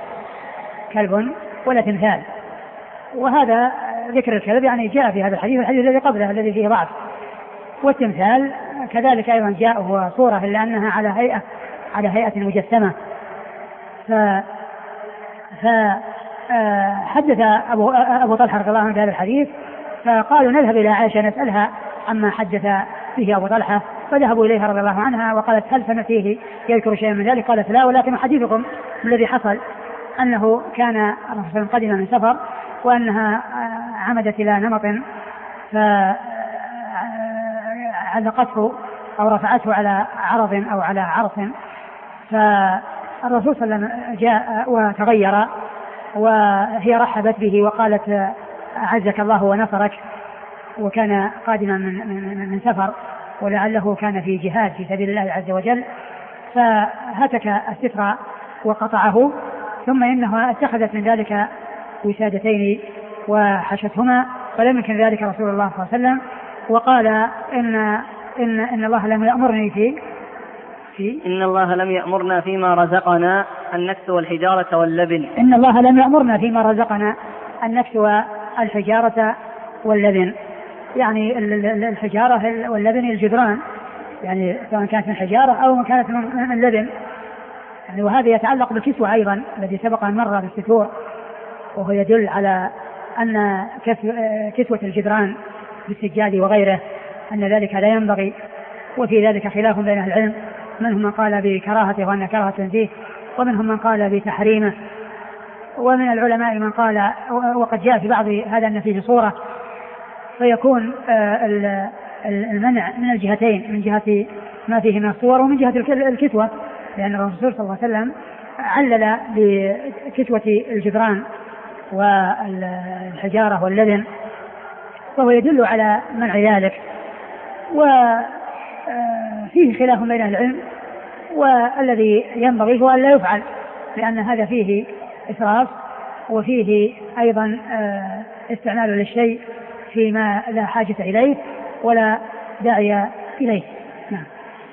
كلب ولا تمثال. وهذا ذكر الكلب يعني جاء في هذا الحديث والحديث الذي قبله الذي فيه ضعف. والتمثال كذلك أيضا جاء هو صورة إلا أنها على هيئة على هيئة مجسمة ف فحدث أبو, أبو طلحة رضي الله عنه بهذا الحديث، فقالوا نذهب إلى عائشة نسألها عما حدث فيه أبو طلحة، فذهبوا إليها رضي الله عنها وقالت هل سمعتيه يذكر شيئا من ذلك؟ قالت لا، ولكن حديثكم الذي حصل أنه كان الرسول قدم من سفر وأنها عمدت إلى نمط فعلقته أو رفعته على عرض أو على عرص، فالرسول صلى الله عليه وسلم جاء وتغير وهي رحبت به وقالت أعزك الله ونصرك، وكان قادما من, من, من سفر ولعله كان في جهاد في سبيل الله عز وجل، فهتك الستر وقطعه، ثم إنها اتخذت من ذلك وسادتين وحشتهما، فلم يكن ذلك رسول الله صلى الله عليه وسلم، وقال إن, إن, إن الله لم يأمرني في في إن الله لم يأمرنا فيما رزقنا أن نكسو الحجارة واللبن إن الله لم يأمرنا فيما رزقنا أن نكسو الحجارة واللبن، يعني الحجارة واللبن الجدران، يعني سواء كانت من حجارة أو كانت من لبن، يعني وهذا يتعلق بالكسوة أيضا الذي سبق أن مر بالستور، وهو يدل على أن كسوة الجدران بالسجاد وغيره أن ذلك لا ينبغي، وفي ذلك خلاف بين أهل العلم، منهم من قال بكراهته وأن كراهة تنزيه، ومنهم من قال بتحريمه، ومن العلماء من قال وقد جاء في بعض هذا أن فيه صورة، فيكون المنع من الجهتين، من جهة ما فيه من الصور ومن جهة الكسوة، لأن الرسول صلى الله عليه وسلم علل بكسوة الجدران والحجارة واللبن، فهو يدل على منع ذلك. وفيه خلاف بين أهل العلم، والذي ينبغي هو أن لا يفعل، لأن هذا فيه إسراف وفيه أيضا استعمال للشيء فيما لا حاجة إليه ولا داعي إليه. نعم.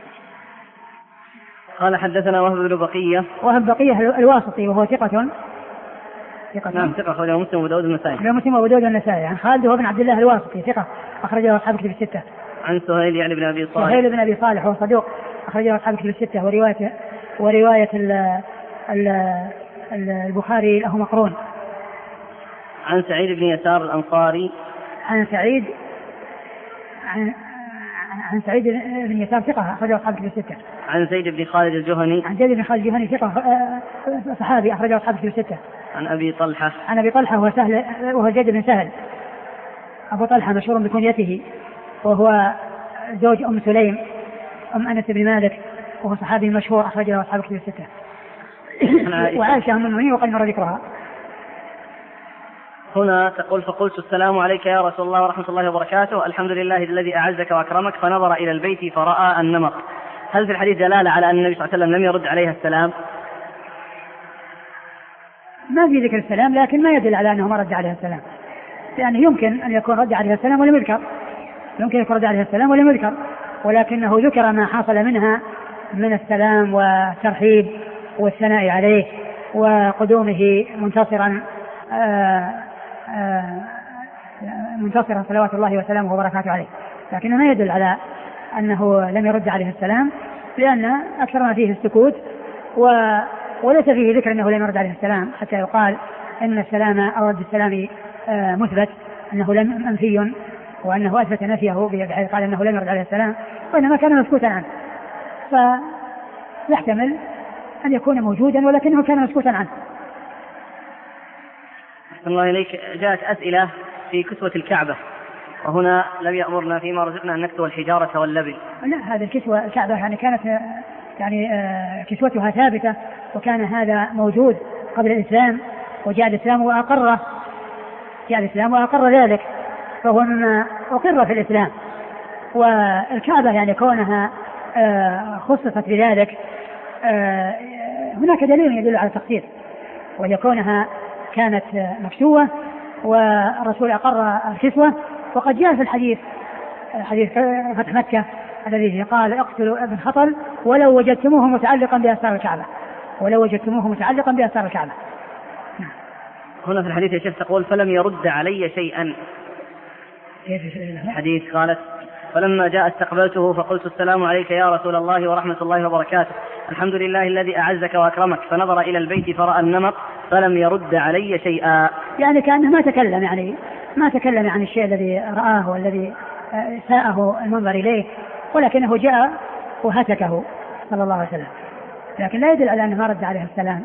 قال حدثنا وهب بن بقية وهب بقية الواسطي وهو ثقة ثقة نعم ثقة أخرجه مسلم وأبو داود والنسائي مسلم وأبو داود والنسائي عن خالد وهو بن عبد الله الواسطي ثقة أخرجه أصحاب الكتب الستة. عن سهيل يعني بن أبي صالح سهيل بن أبي صالح هو صدوق أخرجه أصحاب الكتب الستة، ورواية ورواية ال ال البخاري له مقرون. عن سعيد بن يسار الأنصاري عن سعيد عن عن سعيد بن يسار ثقة أخرجه أصحاب الكتب الستة. عن زيد بن خالد الجهني عن زيد بن خالد الجهني ثقة صحابي أخرجه أصحاب الكتب الستة. عن أبي طلحة عن أبي طلحة وهو سهل وهو زيد بن سهل أبو طلحة مشهور بكنيته، وهو زوج أم سليم أم أنس بن مالك، وهو صحابي مشهور أخرجه أصحاب الكتب الستة. وعائشة أم المؤمنين وقد مر ذكرها. هنا تقول فقلت السلام عليك يا رسول الله ورحمة الله وبركاته، الحمد لله الذي أعزك وأكرمك، فنظر إلى البيت فرأى النمط. هل في الحديث دلالة على أن النبي صلى الله عليه وسلم لم يرد عليها السلام؟ ما في ذكر السلام، لكن ما يدل على أنه ما رد عليها السلام، لأنه يمكن أن يكون رد عليها السلام ولم يذكر، يمكن يكون رد عليها السلام ولم يذكر، ولكنه ذكر ما حصل منها من السلام والترحيب والثناء عليه وقدومه منتصرا آآ آآ منتصرا صلوات الله وسلامه وبركاته عليه، لكنه ما يدل على أنه لم يرد عليه السلام، لأن أكثر ما فيه السكوت و وليس فيه ذكر أنه لم يرد عليه السلام حتى يقال أن السلام أو رد السلام مثبت، أنه لم منفي وأنه أثبت نفيه بحيث قال أنه لم يرد عليه السلام، وإنما كان مسكوتا عنه، فيحتمل أن يكون موجودا ولكنه كان مسكوتا عنه. أحسن الله إليك. جاءت أسئلة في كسوة الكعبة، وهنا لم يأمرنا فيما رزقنا أن نكسو الحجارة واللبن. لا، هذا الكسوة الكعبة يعني كانت يعني كسوتها ثابتة، وكان هذا موجود قبل الإسلام، وجاء الإسلام وأقره جاء الإسلام وأقر ذلك، فهو مما أقر في الإسلام. والكعبة يعني كونها خصصت بذلك هناك دليل يدل على التخصيص، وهي كونها كانت مكسوة والرسول أقر الكسوة. وقد جاء في الحديث حديث فتح مكة الذي قال اقتلوا ابن خطل ولو وجدتموه متعلقا بأستار الكعبة ولو وجدتموه متعلقا بأستار الكعبة. هنا في الحديث يا شيخ تقول فلم يرد علي شيئا. الحديث قالت فلما جاء استقبلته فقلت السلام عليك يا رسول الله ورحمة الله وبركاته، الحمد لله الذي أعزك وأكرمك. فنظر إلى البيت فرأى النمط فلم يرد علي شيئا. يعني كأنه ما تكلم، يعني ما تكلم عن الشيء الذي رآه والذي ساءه المنظر إليه، ولكنه جاء وهتكه صلى الله عليه وسلم، لكن لا يدل على أنه ما رد عليه السلام.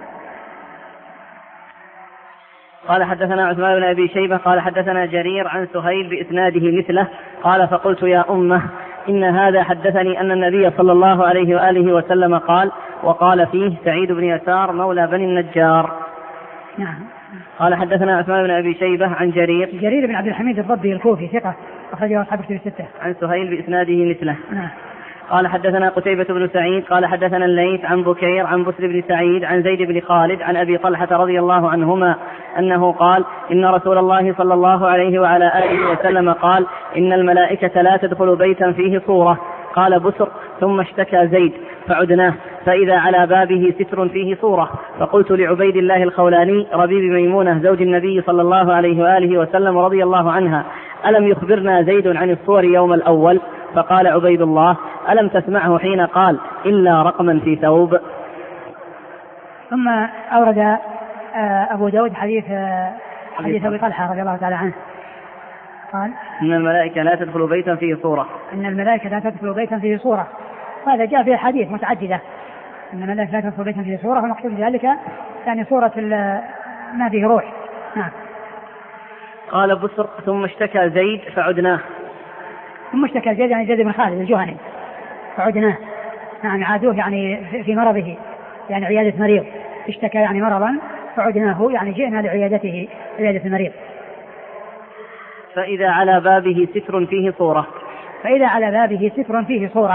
قال حدثنا عثمان بن أبي شيبة قال حدثنا جرير عن سهيل بإسناده مثله قال فقلت يا أمه إن هذا حدثني أن النبي صلى الله عليه وآله وسلم قال وقال فيه سعيد بن يسار مولى بني النجار. نعم. قال حدثنا عثمان بن أبي شيبة عن جرير جرير بن عبد الحميد الضبي الكوفي ثقة أخرجه أصحاب الكتب الستة. عن سهيل بإسناده مثله. نعم. قال حدثنا قتيبة بن سعيد قال حدثنا الليث عن بكير عن بسر بن سعيد عن زيد بن خالد عن أبي طلحة رضي الله عنهما أنه قال إن رسول الله صلى الله عليه وعلى آله وسلم قال إن الملائكة لا تدخل بيتا فيه صورة. قال بسر ثم اشتكى زيد فعدناه فإذا على بابه ستر فيه صورة. فقلت لعبيد الله الخولاني ربيب ميمونة زوج النبي صلى الله عليه وآله وسلم رضي الله عنها ألم يخبرنا زيد عن الصور يوم الأول؟ فقال عبيد الله ألم تسمعه حين قال إلا رقما في ثوب. ثم أورد أبو داود حديث حديث أبي طلحة رضي الله تعالى عنه قال إن الملائكة لا تدخل بيتا فيه صورة. إن الملائكة لا تدخل بيتا فيه صورة، وهذا جاء في حديث متعددة إن الملائكة لا تدخل بيتا فيه صورة، ومقصود ذلك يعني صورة ما فيه روح. نعم. قال بسر ثم اشتكى زيد فعدناه. ثم اشتكى زيد يعني زيد بن خالد الجهني فعدناه. نعم عادوه يعني في مرضه، يعني عيادة مريض، اشتكى يعني مرضا فعدناه يعني جئنا لعيادته عيادة المريض. فإذا على بابه ستر فيه صورة. فإذا على بابه ستر فيه صورة،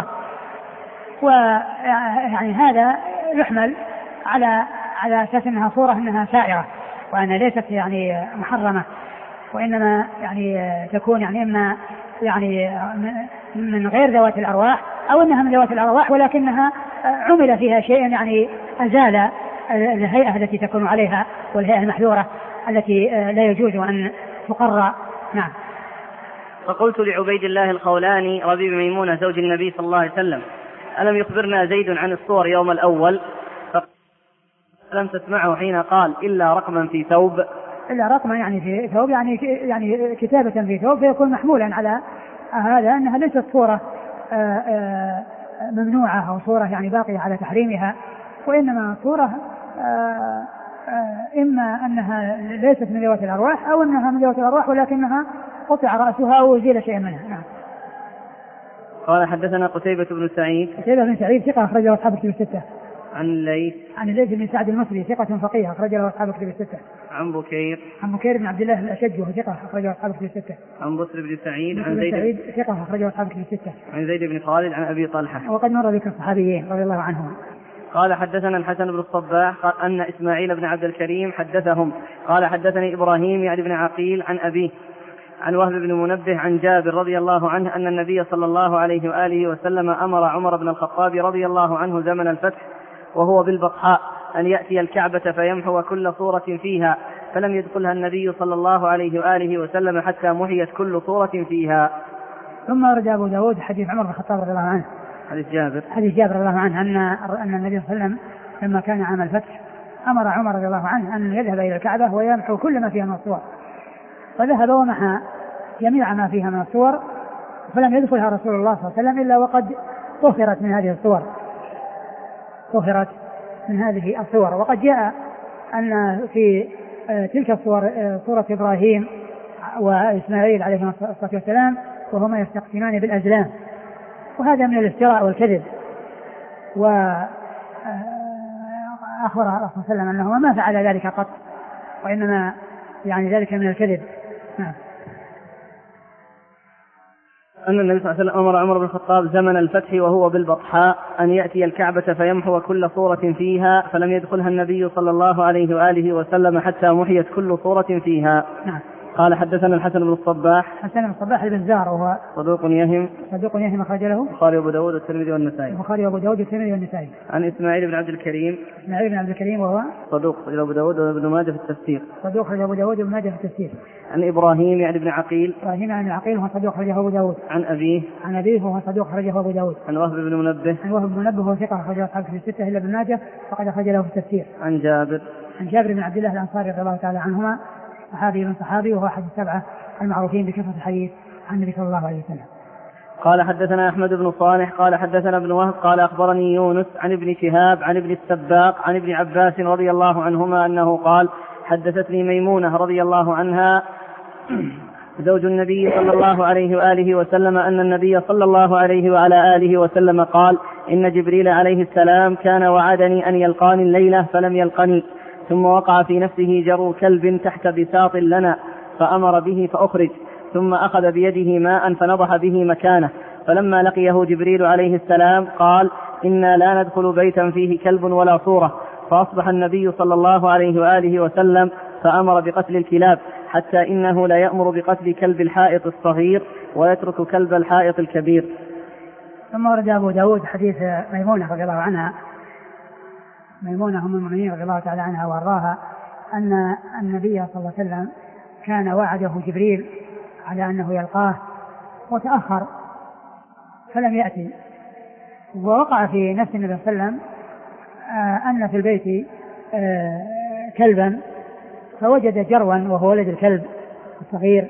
ويعني هذا يحمل على على أساس أنها صورة أنها سائرة، وأنها ليست يعني محرمة، وإنما يعني تكون يعني إما يعني من غير ذوات الأرواح أو أنها من ذوات الأرواح ولكنها عمل فيها شيء يعني أزال الهيئة التي تكون عليها والهيئة المحذورة التي لا يجوز أن تقرأ. نعم. فقلت لعبيد الله الخولاني ربيب ميمونة زوج النبي صلى الله عليه وسلم ألم يخبرنا زيد عن الصور يوم الأول؟ فلم تسمعه حين قال إلا رقما في ثوب. إلا رقما يعني في ثوب يعني يعني كتابة في ثوب، فيكون محمولا على هذا أنها ليست صورة ممنوعة أو صورة يعني باقية على تحريمها، وإنما صورة إما أنها ليست من ذوات الأرواح أو أنها من ذوات الأرواح ولكنها قطع رأسها أو زيل شيء منها. نعم. قال حدثنا قتيبة بن سعيد قتيبة بن سعيد ثقة أخرجه أصحاب الكتب الستة. عن الليث عن الليث بن سعد المصري ثقة فقيه أخرجه أصحاب الكتب الستة. عن بكير عن بكير بن عبد الله الأشج وهو ثقة أخرجه أصحاب الكتب الستة. عن بسر بن سعيد عن زيد سعيد ثقة أخرجه أصحاب الكتب الستة. عن زيد بن خالد عن أبي طلحة وقد مر ذكر الصحابيين رضي الله عنهم. قال حدثنا الحسن بن الصباح قال أن إسماعيل بن عبد الكريم حدثهم قال حدثني إبراهيم يعني بن عقيل عن أبيه عن وهب بن منبه عن جابر رضي الله عنه أن النبي صلى الله عليه وآله وسلم أمر عمر بن الخطاب رضي الله عنه زمن الفتح وهو بالبطحاء أن يأتي الكعبة فيمحو كل صورة فيها، فلم يدخلها النبي صلى الله عليه وآله وسلم حتى محيت كل صورة فيها. ثم ورد أبو داود حديث عمر بن الخطاب رضي الله عنه حديث جابر حديث جابر رضي الله عنه أن أن النبي صلى الله عليه وسلم لما كان عام الفتح أمر عمر رضي الله عنه أن يذهب إلى الكعبة ويمحو كل ما فيها من الصور، فذهب ومحى جميع ما فيها من الصور، فلم يدخلها رسول الله صلى الله عليه وسلم إلا وقد طهرت من هذه الصور طهرت من هذه الصور. وقد جاء أن في تلك الصور صورة إبراهيم وإسماعيل عليه الصلاة والسلام وهما يستقسمان بالأزلام، وهذا من الافتراء والكذب، وأخبر الله صلى الله عليه وسلم أنه ما فعل ذلك قط، وإنما يعني ذلك من الكذب. نعم. أن النبي صلى الله عليه وسلم أمر عمر بن الخطاب زمن الفتح وهو بالبطحاء أن يأتي الكعبة فيمحو كل صورة فيها، فلم يدخلها النبي صلى الله عليه وآله وسلم حتى محيت كل صورة فيها. نعم. قال حدثنا الحسن بن الصباح. حسن بن الصباح البزار وهو صدوق يهم. صدوق يهم أخرج له البخاري وأبو داود والترمذي والنسائي. البخاري وأبو داود والترمذي والنسائي. عن إسماعيل بن عبد الكريم. إسماعيل بن عبد الكريم وهو صدوق أخرج أبو داود وابن ماجه في التفسير. صدوق أخرج أبو داود وابن ماجه في التفسير. عن إبراهيم يعني بن عقيل. إبراهيم يعني عقيل وهو صدوق أخرجه أبو داود. عن أبيه. عن أبيه وهو صدوق أخرجه أبو داود. عن وهب بن منبه. عن وهب بن منبه وهو ثقة أخرجه أصحاب في الستة إلا ابن ماجه فقد أخرج له في التفسير. عن جابر. عن جابر بن عبد الله الأنصاري رضي الله تعالى عنهما صحابي من صحابي وهو أحد السبعة المعروفين بكثرة الحديث عن النبي صلى الله عليه وسلم. قال حدثنا أحمد بن صالح قال حدثنا ابن وهب قال أخبرني يونس عن ابن شهاب عن ابن السباق عن ابن عباس رضي الله عنهما أنه قال حدثتني ميمونة رضي الله عنها زوج النبي صلى الله عليه وآله وسلم أن النبي صلى الله عليه وعلى آله وسلم قال إن جبريل عليه السلام كان وعدني أن يلقاني الليلة فلم يلقني، ثم وقع في نفسه جرو كلب تحت بساط لنا فأمر به فأخرج، ثم أخذ بيده ماء فنضح به مكانه، فلما لقيه جبريل عليه السلام قال إنا لا ندخل بيتا فيه كلب ولا صورة، فأصبح النبي صلى الله عليه وآله وسلم فأمر بقتل الكلاب، حتى إنه لا يأمر بقتل كلب الحائط الصغير ويترك كلب الحائط الكبير. ثم ورد أبو داود حديث ميمونة رضي الله عنها، ميمونة أم المؤمنين رضي الله تعالى عنها وارضاها، أن النبي صلى الله عليه وسلم كان وعده جبريل على أنه يلقاه وتأخر فلم يأتي، ووقع في نفس النبي صلى الله عليه وسلم أن في البيت كلبا فوجد جروا وهو ولد الكلب الصغير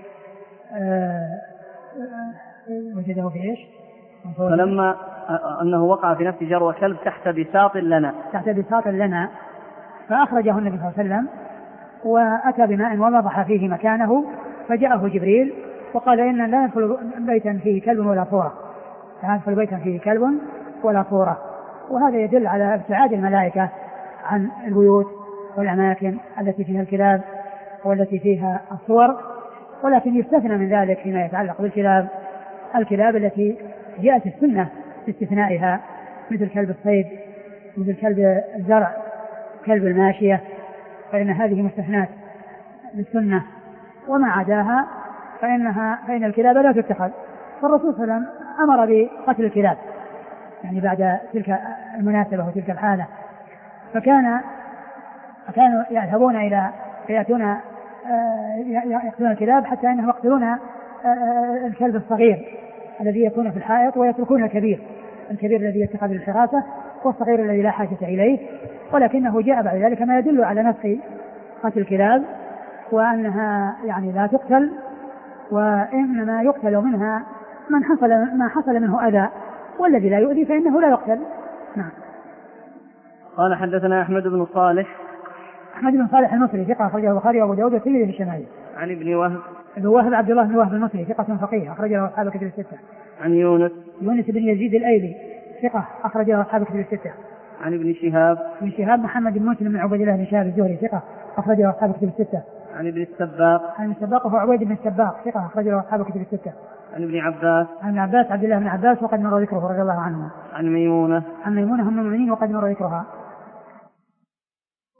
وجده في إيش؟ فلما أنه وقع في نفس جرو كلب تحت بساط لنا تحت بساط لنا فأخرجه النبي صلى الله عليه وسلم وأتى بماء ونضح فيه مكانه، فجاءه جبريل وقال إن لا ندخل بيتا فيه كلب ولا صورة، لا ندخل بيتا فيه كلب ولا صورة. وهذا يدل على ابتعاد الملائكة عن البيوت والأماكن التي فيها الكلاب والتي فيها الصور، ولكن يستثنى من ذلك فيما يتعلق بالكلاب الكلاب التي جاءت السنة باستثنائها، مثل كلب الصيد، مثل كلب الزرع، كلب الماشية، فإن هذه مستثنات بالسنة، وما عداها فإنها فإن الكلاب لا تتخذ. فالرسول صلى الله عليه وسلم أمر بقتل الكلاب يعني بعد تلك المناسبة وتلك الحالة، فكان كانوا يذهبون إلى يأتون يقتلون الكلاب حتى أنهم يقتلون الكلب الصغير الذي يكون في الحائط ويتركون الكبير الكبير الذي يتخذ الحراسة والصغير الذي لا حاجة إليه، ولكنه جاء بعد ذلك ما يدل على نسخ قتل الكلاب وأنها يعني لا تقتل، وإنما يقتل منها من حصل ما حصل منه أذى، والذي لا يؤذي فإنه لا يقتل. نعم. قال حدثنا أحمد بن صالح. أحمد بن صالح المصري ثقة أخرجه البخاري وأبو داود والترمذي في الشمال. عن ابن وهب. ابن وهب عبد الله بن وهب المصري ثقة فقيه أخرجه أصحاب الكتب الستة. عن يونس. يونس بن يزيد الأيلي ثقة أخرجه أصحاب الكتب الستة. عن ابن شهاب. ابن شهاب محمد بن مسلم بن عبيد الله بن شهاب الزهري ثقة أخرجه أصحاب الكتب الستة. عن ابن السباق. عن السباق وهو عبيد بن السباق ثقة أخرجه أصحاب الكتب الستة. عن ابن عباس. عن عباس عبد الله بن عباس وقد مر ذكره رضي الله عنه. عن ميمونة. عن ميمونة أم المؤمنين وقد مر ذكرها.